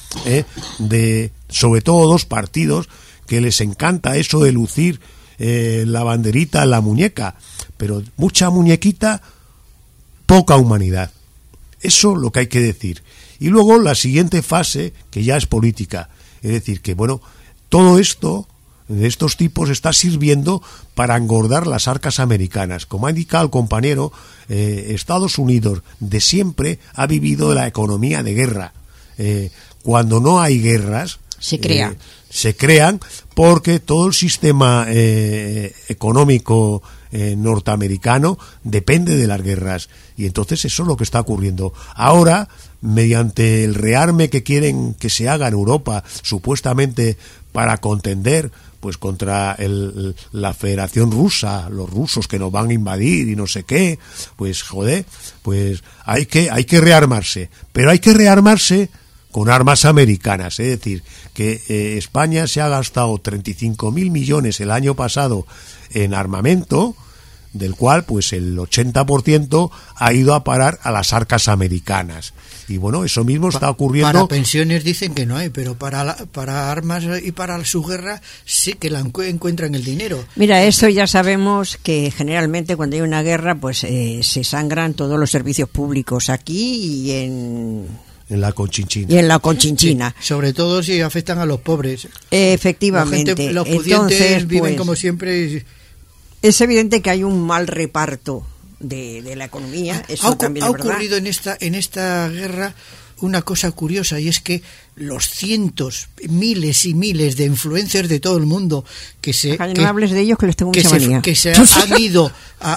de sobre todo dos partidos, que les encanta eso de lucir la banderita en la muñeca, pero mucha muñequita, poca humanidad. Eso es lo que hay que decir. Y luego la siguiente fase, que ya es política, es decir, que bueno, todo esto de estos tipos está sirviendo para engordar las arcas americanas. Como ha indicado el compañero, Estados Unidos de siempre ha vivido la economía de guerra. Cuando no hay guerras, se crean porque todo el sistema económico norteamericano depende de las guerras, y entonces eso es lo que está ocurriendo ahora, mediante el rearme que quieren que se haga en Europa, supuestamente para contender pues contra la Federación Rusa, los rusos que nos van a invadir y no sé qué, pues joder, pues hay que rearmarse, pero hay que rearmarse con armas americanas, es decir, que España se ha gastado 35.000 millones el año pasado en armamento, del cual pues el 80% ha ido a parar a las arcas americanas. Y bueno, eso mismo está ocurriendo. Para pensiones dicen que no hay, pero para armas y para su guerra sí que la encuentran el dinero. Mira, eso ya sabemos que generalmente cuando hay una guerra pues se sangran todos los servicios públicos aquí y en la Conchinchina. Y en la Conchinchina. Sí, sobre todo si afectan a los pobres. Efectivamente. Los pudientes viven como siempre. Es evidente que hay un mal reparto de la economía. Eso también es verdad. Ha ocurrido en esta guerra una cosa curiosa, y es que los cientos, miles y miles de influencers de todo el mundo que se hables de ellos, que les tengo mucha manía, que se han ido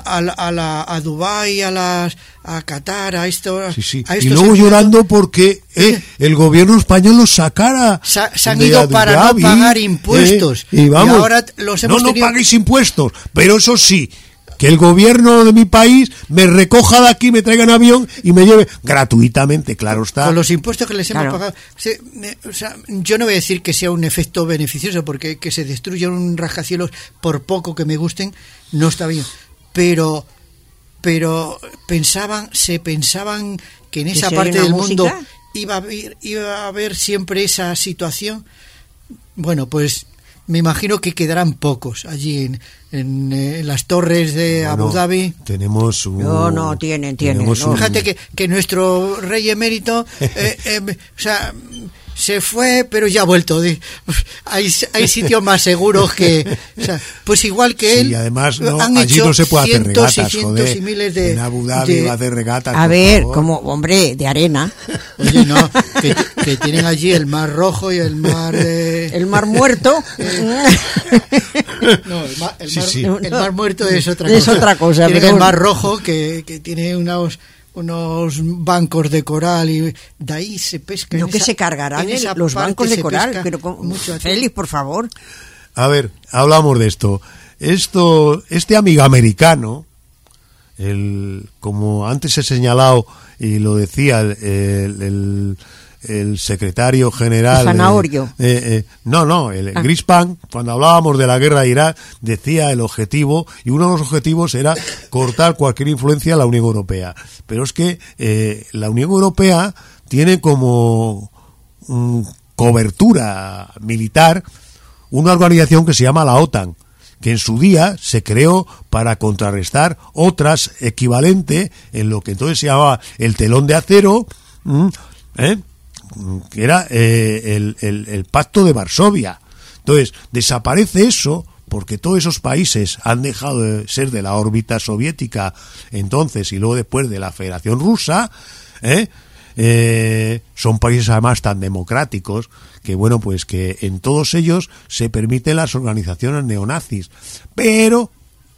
a Dubái, a Qatar, a estos y luego llorando porque el gobierno español los sacara. Se han ido para Dhabi, no pagar impuestos, y vamos, y ahora los hemos no paguéis impuestos, pero eso sí, que el gobierno de mi país me recoja de aquí, me traiga en avión y me lleve gratuitamente, claro está. Con los impuestos que les hemos pagado. O sea, yo no voy a decir que sea un efecto beneficioso, porque que se destruya un rascacielos por poco que me gusten, no está bien. Pero se pensaban que en esa parte del mundo iba a haber siempre esa situación. Bueno, pues me imagino que quedarán pocos allí en las torres de Abu Dhabi. Tenemos tienen. Fíjate que nuestro rey emérito se fue, pero ya ha vuelto. Hay sitios más seguros que, pues igual que él. Y además han allí hecho no se puede hacer regatas, y cientos y miles de, en Abu Dhabi va a hacer regatas. A ver, como hombre de arena. Oye, no, que tienen allí el Mar Rojo y el Mar de El Mar Muerto. No, Sí. el mar Muerto es otra Es cosa. otra cosa, Tiene pero el Mar Rojo que tiene unos bancos de coral y de ahí se pesca. Lo que se cargarán en esa los parte bancos de se coral. pesca Pero mucho atún. Félix, por favor. A ver, hablamos de esto. Este amigo americano, como antes he señalado y lo decía el secretario general... El Zanahorio. El Greenspan, cuando hablábamos de la guerra de Irak, decía el objetivo, y uno de los objetivos era cortar cualquier influencia a la Unión Europea. Pero es que la Unión Europea tiene como cobertura militar una organización que se llama la OTAN, que en su día se creó para contrarrestar otras equivalente en lo que entonces se llamaba el telón de acero, que era el Pacto de Varsovia. Entonces, desaparece eso porque todos esos países han dejado de ser de la órbita soviética entonces y luego después de la Federación Rusa, son países además tan democráticos que bueno, pues que en todos ellos se permiten las organizaciones neonazis, pero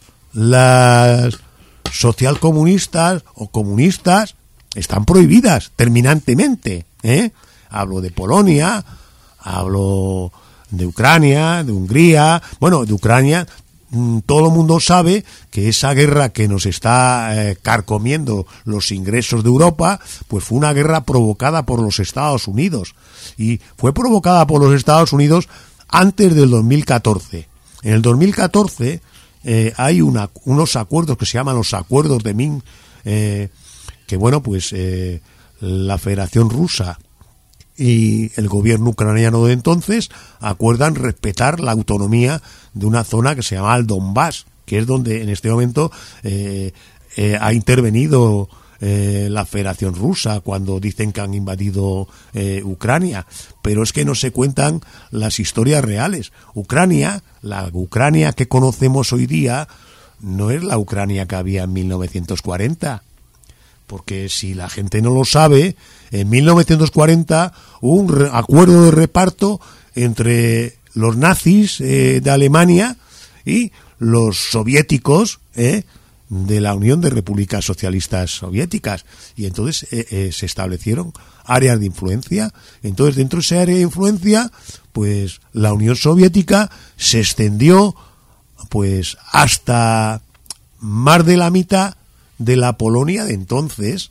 las socialcomunistas o comunistas están prohibidas terminantemente, Hablo de Polonia, hablo de Ucrania, de Hungría, bueno, de Ucrania. Todo el mundo sabe que esa guerra que nos está carcomiendo los ingresos de Europa, pues fue una guerra provocada por los Estados Unidos. Y fue provocada por los Estados Unidos antes del 2014. En el 2014 hay unos acuerdos que se llaman los acuerdos de Minsk, que bueno, pues la Federación Rusa y el gobierno ucraniano de entonces acuerdan respetar la autonomía de una zona que se llama el Donbass, que es donde en este momento ha intervenido la Federación Rusa cuando dicen que han invadido Ucrania, pero es que no se cuentan las historias reales. La Ucrania que conocemos hoy día no es la Ucrania que había en 1940. Porque si la gente no lo sabe, en 1940 hubo un acuerdo de reparto entre los nazis de Alemania y los soviéticos de la Unión de Repúblicas Socialistas Soviéticas. Y entonces se establecieron áreas de influencia. Entonces, dentro de esa área de influencia, pues la Unión Soviética se extendió pues hasta más de la mitad de la Polonia de entonces,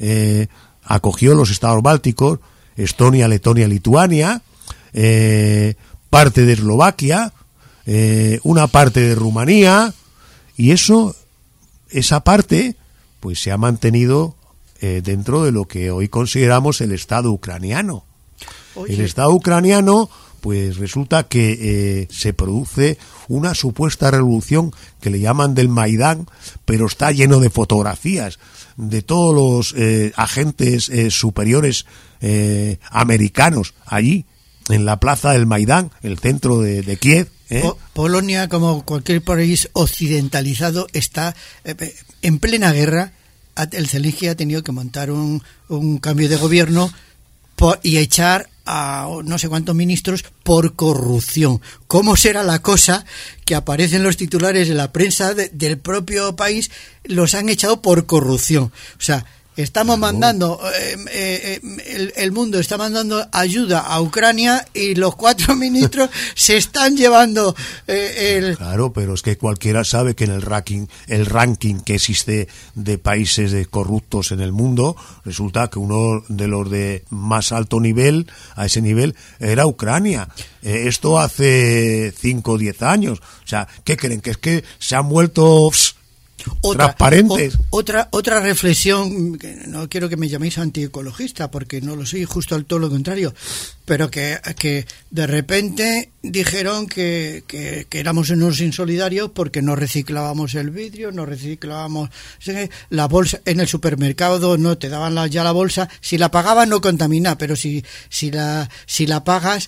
acogió los estados bálticos, Estonia, Letonia, Lituania, parte de Eslovaquia, una parte de Rumanía, y esa parte pues se ha mantenido dentro de lo que hoy consideramos el Estado ucraniano. Oye. El Estado ucraniano, pues resulta que se produce una supuesta revolución que le llaman del Maidán, pero está lleno de fotografías de todos los agentes superiores americanos allí, en la plaza del Maidán, el centro de Kiev. Polonia, como cualquier país occidentalizado, está en plena guerra. El Zelensky ha tenido que montar un cambio de gobierno y echar a no sé cuántos ministros por corrupción. ¿Cómo será la cosa que aparecen los titulares de la prensa del propio país? Los han echado por corrupción. O sea, estamos mandando, el mundo está mandando ayuda a Ucrania y los 4 ministros se están llevando Claro, pero es que cualquiera sabe que en el ranking que existe de países corruptos en el mundo, resulta que uno de los de más alto nivel, a ese nivel, era Ucrania. Esto hace 5 o 10 años. O sea, ¿qué creen? ¿Que es que se han vuelto transparentes? Otra reflexión, que no quiero que me llaméis antiecologista, porque no lo soy, justo al todo lo contrario, pero que de repente dijeron que éramos unos insolidarios porque no reciclábamos el vidrio, no reciclábamos la bolsa. En el supermercado no te daban ya la bolsa, si la pagabas no contamina, pero si la pagas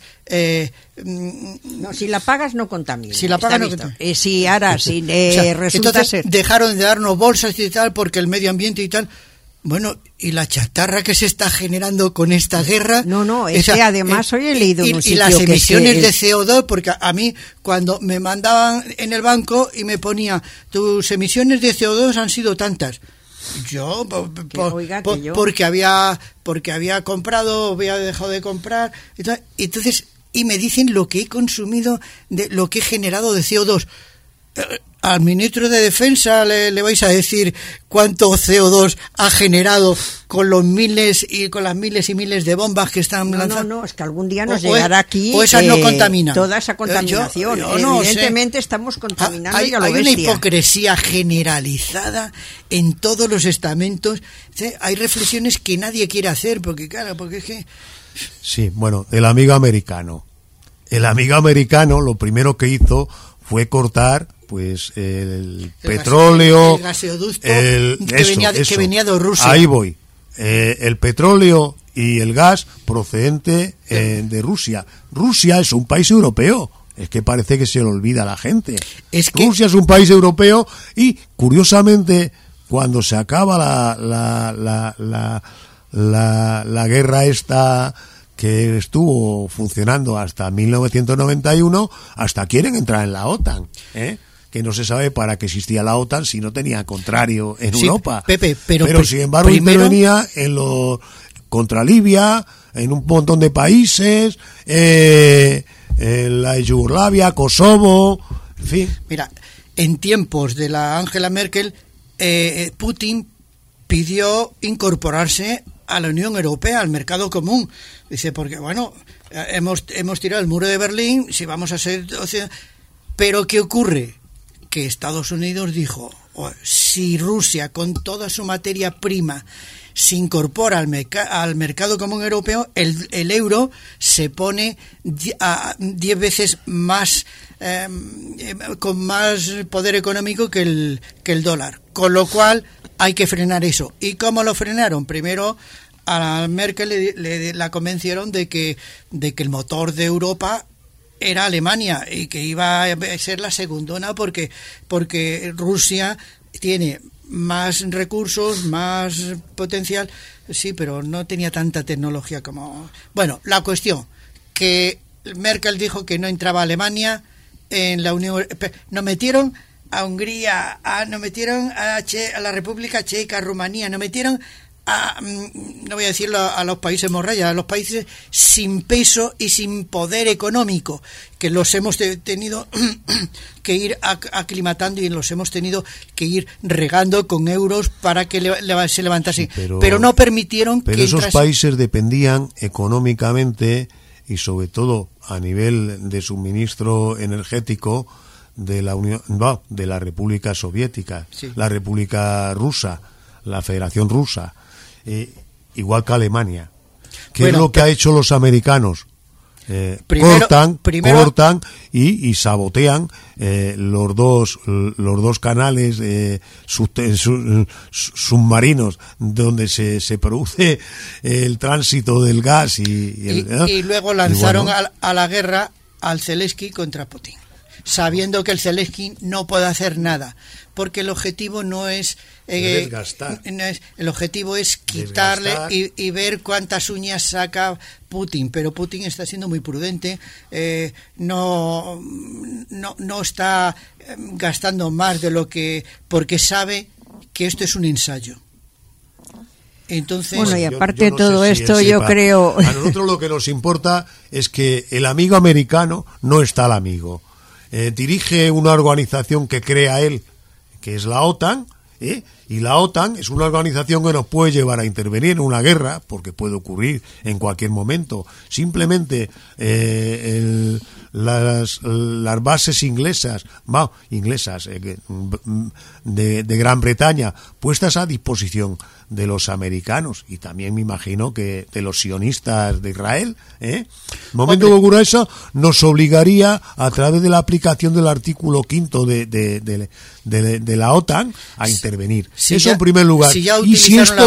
no, si la pagas no contamina. Si la pagas no contamina. Resulta entonces ser. Dejaron de darnos bolsas y tal porque el medio ambiente y tal. Bueno, y la chatarra que se está generando con esta guerra... No, es que además hoy he leído en un sitio y las emisiones que de CO2, porque a mí cuando me mandaban en el banco y me ponía, tus emisiones de CO2 han sido tantas. Yo, porque había comprado, había dejado de comprar, entonces, y me dicen lo que he consumido, de lo que he generado de CO2. Al ministro de Defensa le vais a decir cuánto CO2 ha generado con los miles y miles de bombas que están lanzando. No, es que algún día nos llegará aquí o esas no contaminan. Toda esa contaminación. Yo no evidentemente estamos contaminando hay una hipocresía generalizada en todos los estamentos. Hay reflexiones que nadie quiere hacer porque es que... Sí, bueno, el amigo americano lo primero que hizo fue cortar pues el petróleo, el gaseoducto que venía de Rusia. Ahí voy. El petróleo y el gas procedente de Rusia. Rusia es un país europeo. Es que parece que se le olvida a la gente. Rusia es un país europeo y, curiosamente, cuando se acaba la guerra esta que estuvo funcionando hasta 1991, hasta quieren entrar en la OTAN, que no se sabe para qué existía la OTAN si no tenía contrario en Europa. Pepe, pero sin embargo intervenía contra Libia, en un montón de países, en la Yugoslavia, Kosovo, en fin. Mira, en tiempos de la Angela Merkel, Putin pidió incorporarse a la Unión Europea, al mercado común. Dice, porque bueno, hemos tirado el muro de Berlín, si vamos a ser... Pero ¿qué ocurre? Que Estados Unidos dijo, si Rusia con toda su materia prima se incorpora al mercado común europeo, el euro se pone 10 veces más, con más poder económico que el dólar. Con lo cual hay que frenar eso. ¿Y cómo lo frenaron? Primero a Merkel la convencieron de que el motor de Europa era Alemania y que iba a ser la segundona porque Rusia tiene más recursos, más potencial, sí, pero no tenía tanta tecnología como... Bueno, la cuestión, que Merkel dijo que no entraba Alemania en la Unión Europea. Nos metieron a Hungría, nos metieron a la República Checa, a Rumanía, nos metieron no voy a decirlo a los países morrayas, a los países sin peso y sin poder económico, que los hemos tenido que ir aclimatando y los hemos tenido que ir regando con euros para que se levantasen, pero no permitieron pero que esos países dependían económicamente y sobre todo a nivel de suministro energético de la República Soviética, sí. La República Rusa, la Federación Rusa, igual que Alemania. ¿Qué es lo que ha hecho los americanos? Cortan y sabotean los dos canales submarinos donde se produce el tránsito del gas y luego lanzaron a la guerra al Zelensky contra Putin, sabiendo que el Zelensky no puede hacer nada, porque el objetivo no es desgastar. El objetivo es quitarle y ver cuántas uñas saca Putin, pero Putin está siendo muy prudente, no está gastando más de lo que, porque sabe que esto es un ensayo. Entonces, bueno, y aparte de todo esto, yo creo... A nosotros lo que nos importa es que el amigo americano no está al amigo. Dirige una organización que crea él, que es la OTAN, y la OTAN es una organización que nos puede llevar a intervenir en una guerra, porque puede ocurrir en cualquier momento. Simplemente las bases inglesas de Gran Bretaña puestas a disposición de los americanos y también me imagino que de los sionistas de Israel, el momento que ocurra eso nos obligaría a través de la aplicación del artículo 5 de la OTAN a intervenir. Eso en primer lugar. Y si esto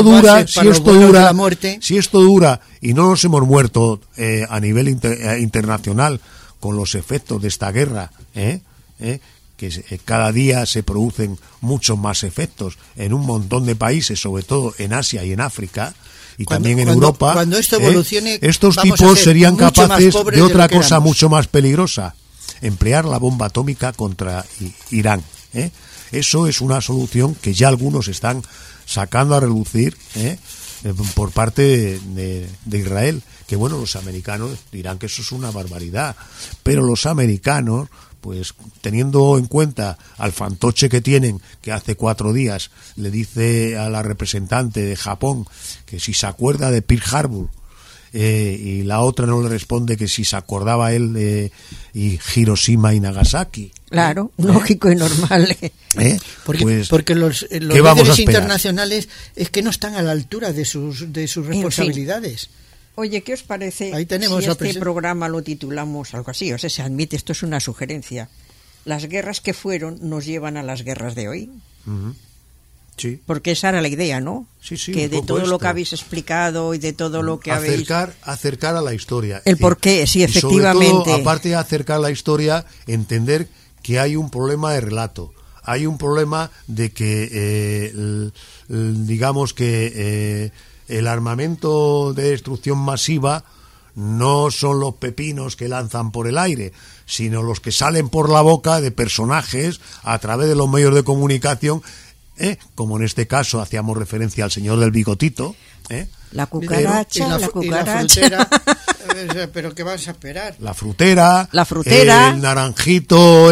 dura y no nos hemos muerto a nivel internacional con los efectos de esta guerra, que cada día se producen muchos más efectos en un montón de países, sobre todo en Asia y en África, y también en Europa. Cuando esto evolucione, estos vamos tipos a ser serían mucho capaces más pobres de otra lo que cosa éramos. mucho más peligrosa: emplear la bomba atómica contra Irán. Eso es una solución que ya algunos están sacando a relucir por parte de Israel, que bueno, los americanos dirán que eso es una barbaridad, pero los americanos, pues teniendo en cuenta al fantoche que tienen, que hace 4 días le dice a la representante de Japón que si se acuerda de Pearl Harbor, y la otra no le responde que si se acordaba él de Hiroshima y Nagasaki. Claro, lógico y normal. Porque los líderes internacionales es que no están a la altura de sus responsabilidades. En fin. Oye, ¿qué os parece Ahí tenemos si este programa lo titulamos algo así? O sea, se admite, esto es una sugerencia. Las guerras que fueron nos llevan a las guerras de hoy. Uh-huh. Sí. Porque esa era la idea, ¿no? Sí, que de todo lo que habéis explicado y de todo lo que acercar a la historia. El por qué, sí, efectivamente. Y sobre todo, aparte de acercar la historia, entender que hay un problema de relato. Hay un problema de que, digamos que el armamento de destrucción masiva no son los pepinos que lanzan por el aire, sino los que salen por la boca de personajes a través de los medios de comunicación, como en este caso hacíamos referencia al señor del bigotito, la cucaracha, la frutera. Pero ¿qué vas a esperar? La frutera, el naranjito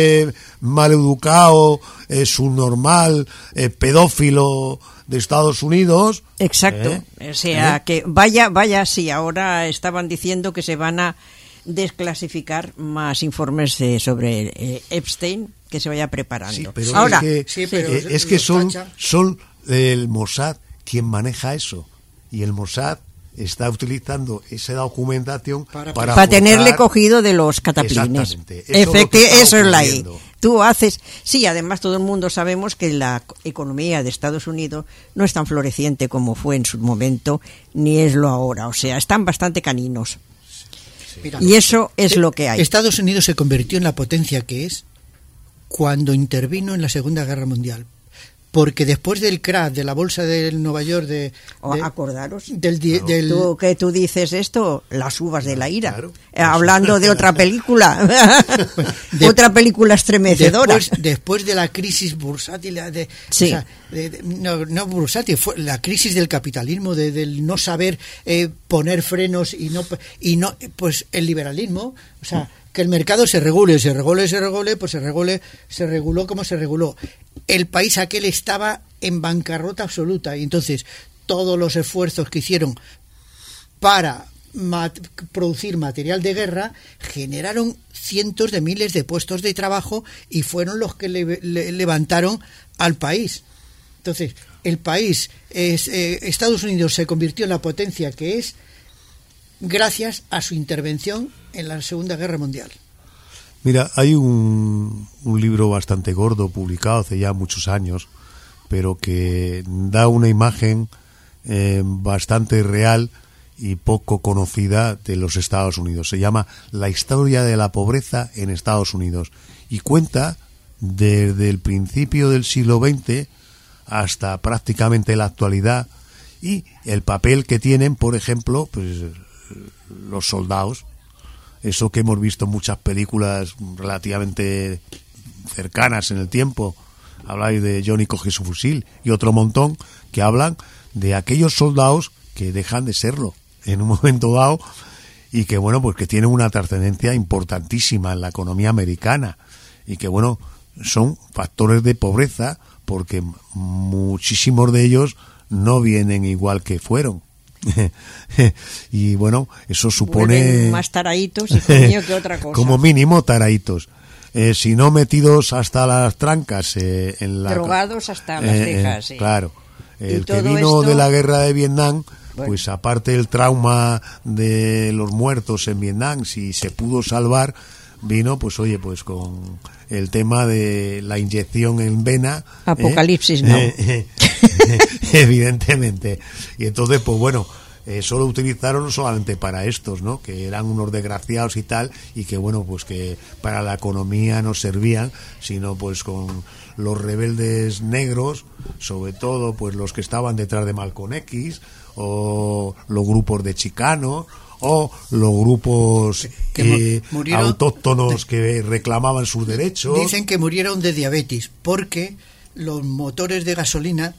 maleducado, subnormal, pedófilo de Estados Unidos. Exacto. O sea, que vaya, sí, ahora estaban diciendo que se van a desclasificar más informes sobre Epstein, que se vaya preparando. Sí, pero ahora, es que son el Mossad quien maneja eso, y el Mossad está utilizando esa documentación para tenerle cogido de los cataplines. Eso es la I. Tú haces... Sí, además todo el mundo sabemos que la economía de Estados Unidos no es tan floreciente como fue en su momento, ni es lo ahora. O sea, están bastante caninos. Mira, y eso es lo que hay. Estados Unidos se convirtió en la potencia que es cuando intervino en la Segunda Guerra Mundial. Porque después del crash de la bolsa de Nueva York acordaros tú dices esto, las uvas de la ira, claro. Hablando de otra película otra película estremecedora después de la crisis bursátil no bursátil, fue la crisis del capitalismo, del no saber poner frenos y no pues el liberalismo, o sea, que el mercado se reguló como se reguló. El país aquel estaba en bancarrota absoluta, y entonces todos los esfuerzos que hicieron para producir material de guerra generaron cientos de miles de puestos de trabajo y fueron los que levantaron al país. Entonces, el país, Estados Unidos se convirtió en la potencia que es gracias a su intervención en la Segunda Guerra Mundial. Mira, hay un libro bastante gordo publicado hace ya muchos años, pero que da una imagen bastante real y poco conocida de los Estados Unidos. Se llama La historia de la pobreza en Estados Unidos y cuenta desde el principio del siglo XX hasta prácticamente la actualidad y el papel que tienen, por ejemplo, pues los soldados. Eso que hemos visto en muchas películas relativamente cercanas en el tiempo. Habláis de Johnny coge su fusil y otro montón que hablan de aquellos soldados que dejan de serlo en un momento dado y que, bueno, pues que tienen una trascendencia importantísima en la economía americana y que, bueno, son factores de pobreza porque muchísimos de ellos no vienen igual que fueron. Y bueno, eso supone vuelven más taraditos y coño que otra cosa. Como mínimo taraditos, si no metidos hasta las trancas drogados hasta las cejas, sí. Claro, el que vino de la guerra de Vietnam, pues aparte del trauma de los muertos en Vietnam, si se pudo salvar, vino pues oye, pues con el tema de la inyección en vena, Apocalipsis, ¿no? Evidentemente. Y entonces, pues bueno, solo utilizaron solamente para estos, ¿no? Que eran unos desgraciados y tal, y que bueno, pues que para la economía no servían, sino pues con los rebeldes negros, sobre todo pues los que estaban detrás de Malcolm X, o los grupos de Chicano, o los grupos autóctonos que reclamaban sus derechos. Dicen que murieron de diabetes porque los motores de gasolina,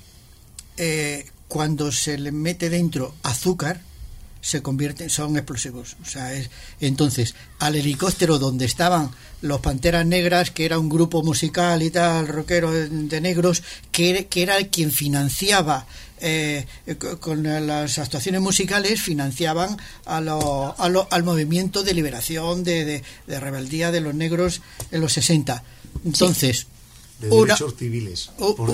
cuando se le mete dentro azúcar, se convierten, son explosivos. O sea, entonces al helicóptero donde estaban los Panteras Negras, que era un grupo musical y tal, rockero de negros, que era quien financiaba con las actuaciones musicales, financiaban al movimiento de liberación, de rebeldía de los negros en los 60. Entonces, de derechos civiles,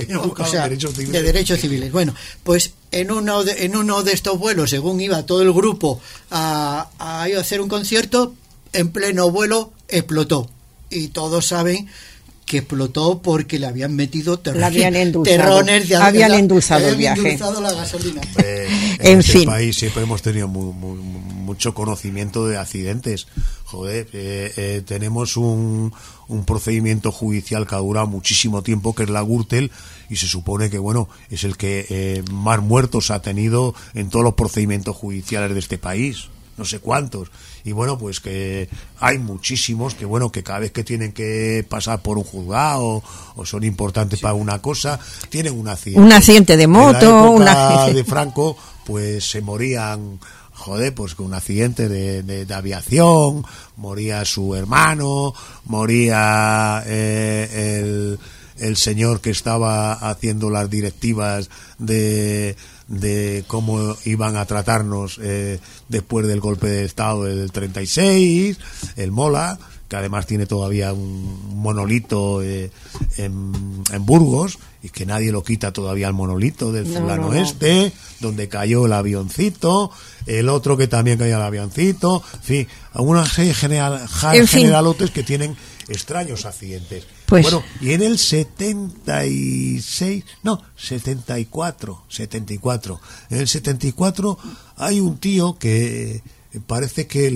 de derechos civiles. Bueno, pues en uno de estos vuelos, según iba todo el grupo a hacer un concierto, en pleno vuelo explotó, y todos saben que explotó porque le habían metido terrones de habían endulzado el viaje, endulzado la gasolina. En este país siempre hemos tenido mucho conocimiento de accidentes. Joder, tenemos un procedimiento judicial que ha durado muchísimo tiempo, que es la Gürtel, y se supone que bueno, es el que más muertos ha tenido en todos los procedimientos judiciales de este país, no sé cuántos. Y bueno, pues que hay muchísimos que bueno, que cada vez que tienen que pasar por un juzgado o son importantes para una cosa, tienen un accidente de moto, en la época de Franco, pues se morían, joder, pues con un accidente de aviación, moría su hermano, moría el señor que estaba haciendo las directivas de cómo iban a tratarnos después del golpe de Estado del 36, el Mola, que además tiene todavía un monolito en Burgos, y que nadie lo quita todavía, el monolito del fulano este, donde cayó el avioncito, el otro que también cayó el avioncito, en fin, una serie generalotes que tienen extraños accidentes. Pues, bueno, y en el 74, en el 74 hay un tío que parece que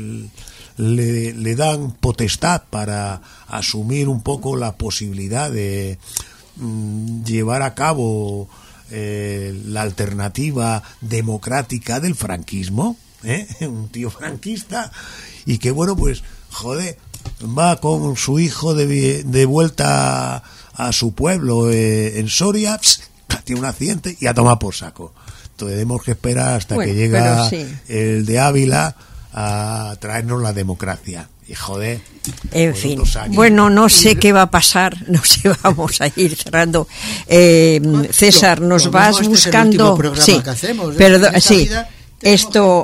le dan potestad para asumir un poco la posibilidad de llevar a cabo la alternativa democrática del franquismo, un tío franquista, y que bueno, pues joder, va con su hijo de vuelta a su pueblo en Soria, tiene un accidente y a tomar por saco. Entonces tenemos que esperar hasta que llega el de Ávila a traernos la democracia. Y joder, en fin, bueno, no sé qué va a pasar, no sé, vamos a ir cerrando. César, nos vas buscando, sí, perdón, sí, esto,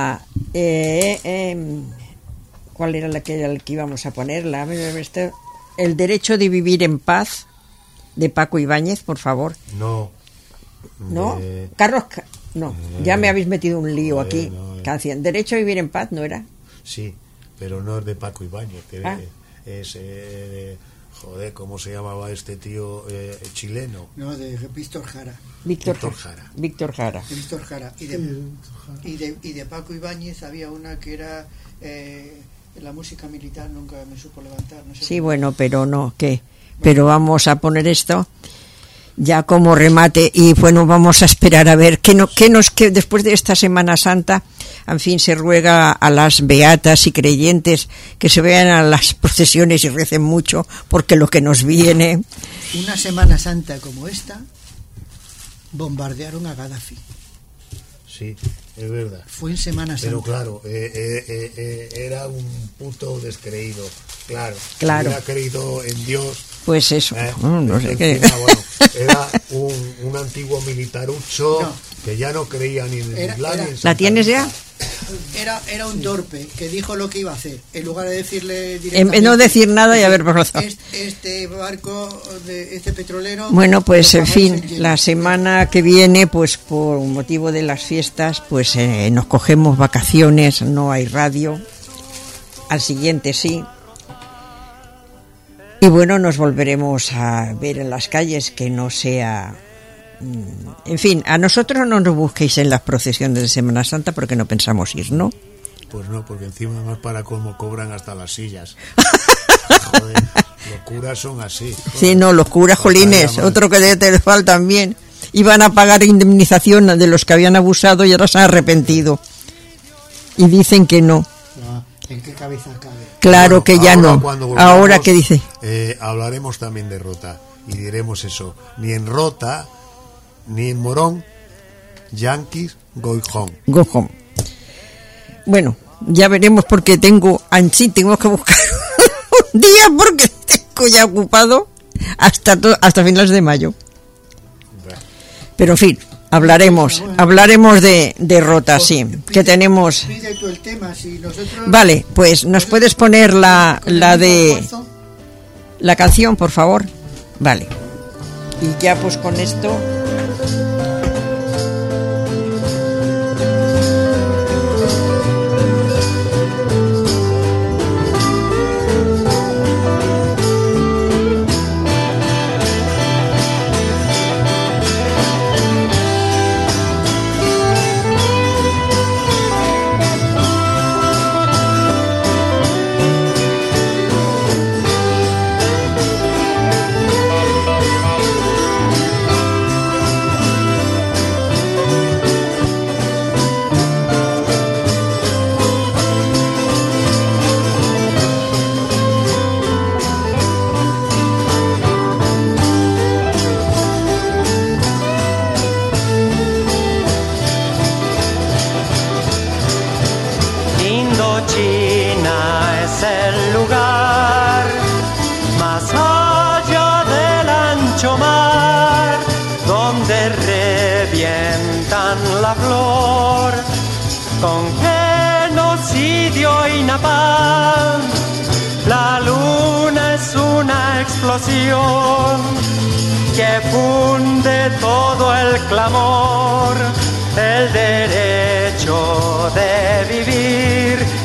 ¿cuál era la que íbamos a poner? El derecho de vivir en paz, de Paco Ibáñez, por favor. No. Carlos, no, ya me habéis metido un lío aquí. Canción, derecho a vivir en paz, ¿no era? Sí, pero no es de Paco Ibáñez, es joder, ¿cómo se llamaba este tío chileno? No, de Víctor Jara. Víctor Jara. Y de Paco Ibáñez había una que era la música militar, nunca me supo levantar. No sé sí, bueno, pero no, ¿qué? Pero vamos a poner esto ya como remate, y bueno, vamos a esperar a ver que después de esta Semana Santa, en fin, se ruega a las beatas y creyentes que se vean a las procesiones y recen mucho, porque lo que nos viene. Una Semana Santa como esta, bombardearon a Gaddafi. Sí, es verdad. Fue en Semana Santa. Pero claro, era un puto descreído. Claro. Hubiera creído en Dios. Pues eso, no sé qué. Bueno, era un antiguo militarucho que ya no creía ni en Islam ni en ¿La tienes ya? Era un torpe que dijo lo que iba a hacer. En lugar de decirle directamente, en no decir nada y haber pasado. Este barco, este petrolero. Bueno, pues en fin, la semana que viene, pues por motivo de las fiestas, pues nos cogemos vacaciones, no hay radio. Al siguiente sí. Y bueno, nos volveremos a ver en las calles, que no sea En fin, a nosotros no nos busquéis en las procesiones de Semana Santa porque no pensamos ir, ¿no? Pues no, porque encima más para cómo cobran hasta las sillas. Joder, los curas son así. Joder. Sí, no, los curas, jolines, otro que te falta también. Iban a pagar indemnización de los que habían abusado y ahora se han arrepentido. Y dicen que no. ¿En qué cabeza cabe? Claro que ya no. Ahora, ¿qué dice? Hablaremos también de Rota y diremos eso. Ni en Rota, ni en Morón, Yankees, go home. Go home. Bueno, ya veremos porque tengo que buscar un día porque tengo ya ocupado hasta finales de mayo. Pero en fin, hablaremos de Rota, sí, que tenemos. Pide tú el tema, si nosotros... Vale, pues nos puedes poner la de la canción, por favor. Vale. Y ya pues con esto. La flor con genocidio y napalm, la luna es una explosión que funde todo el clamor, el derecho de vivir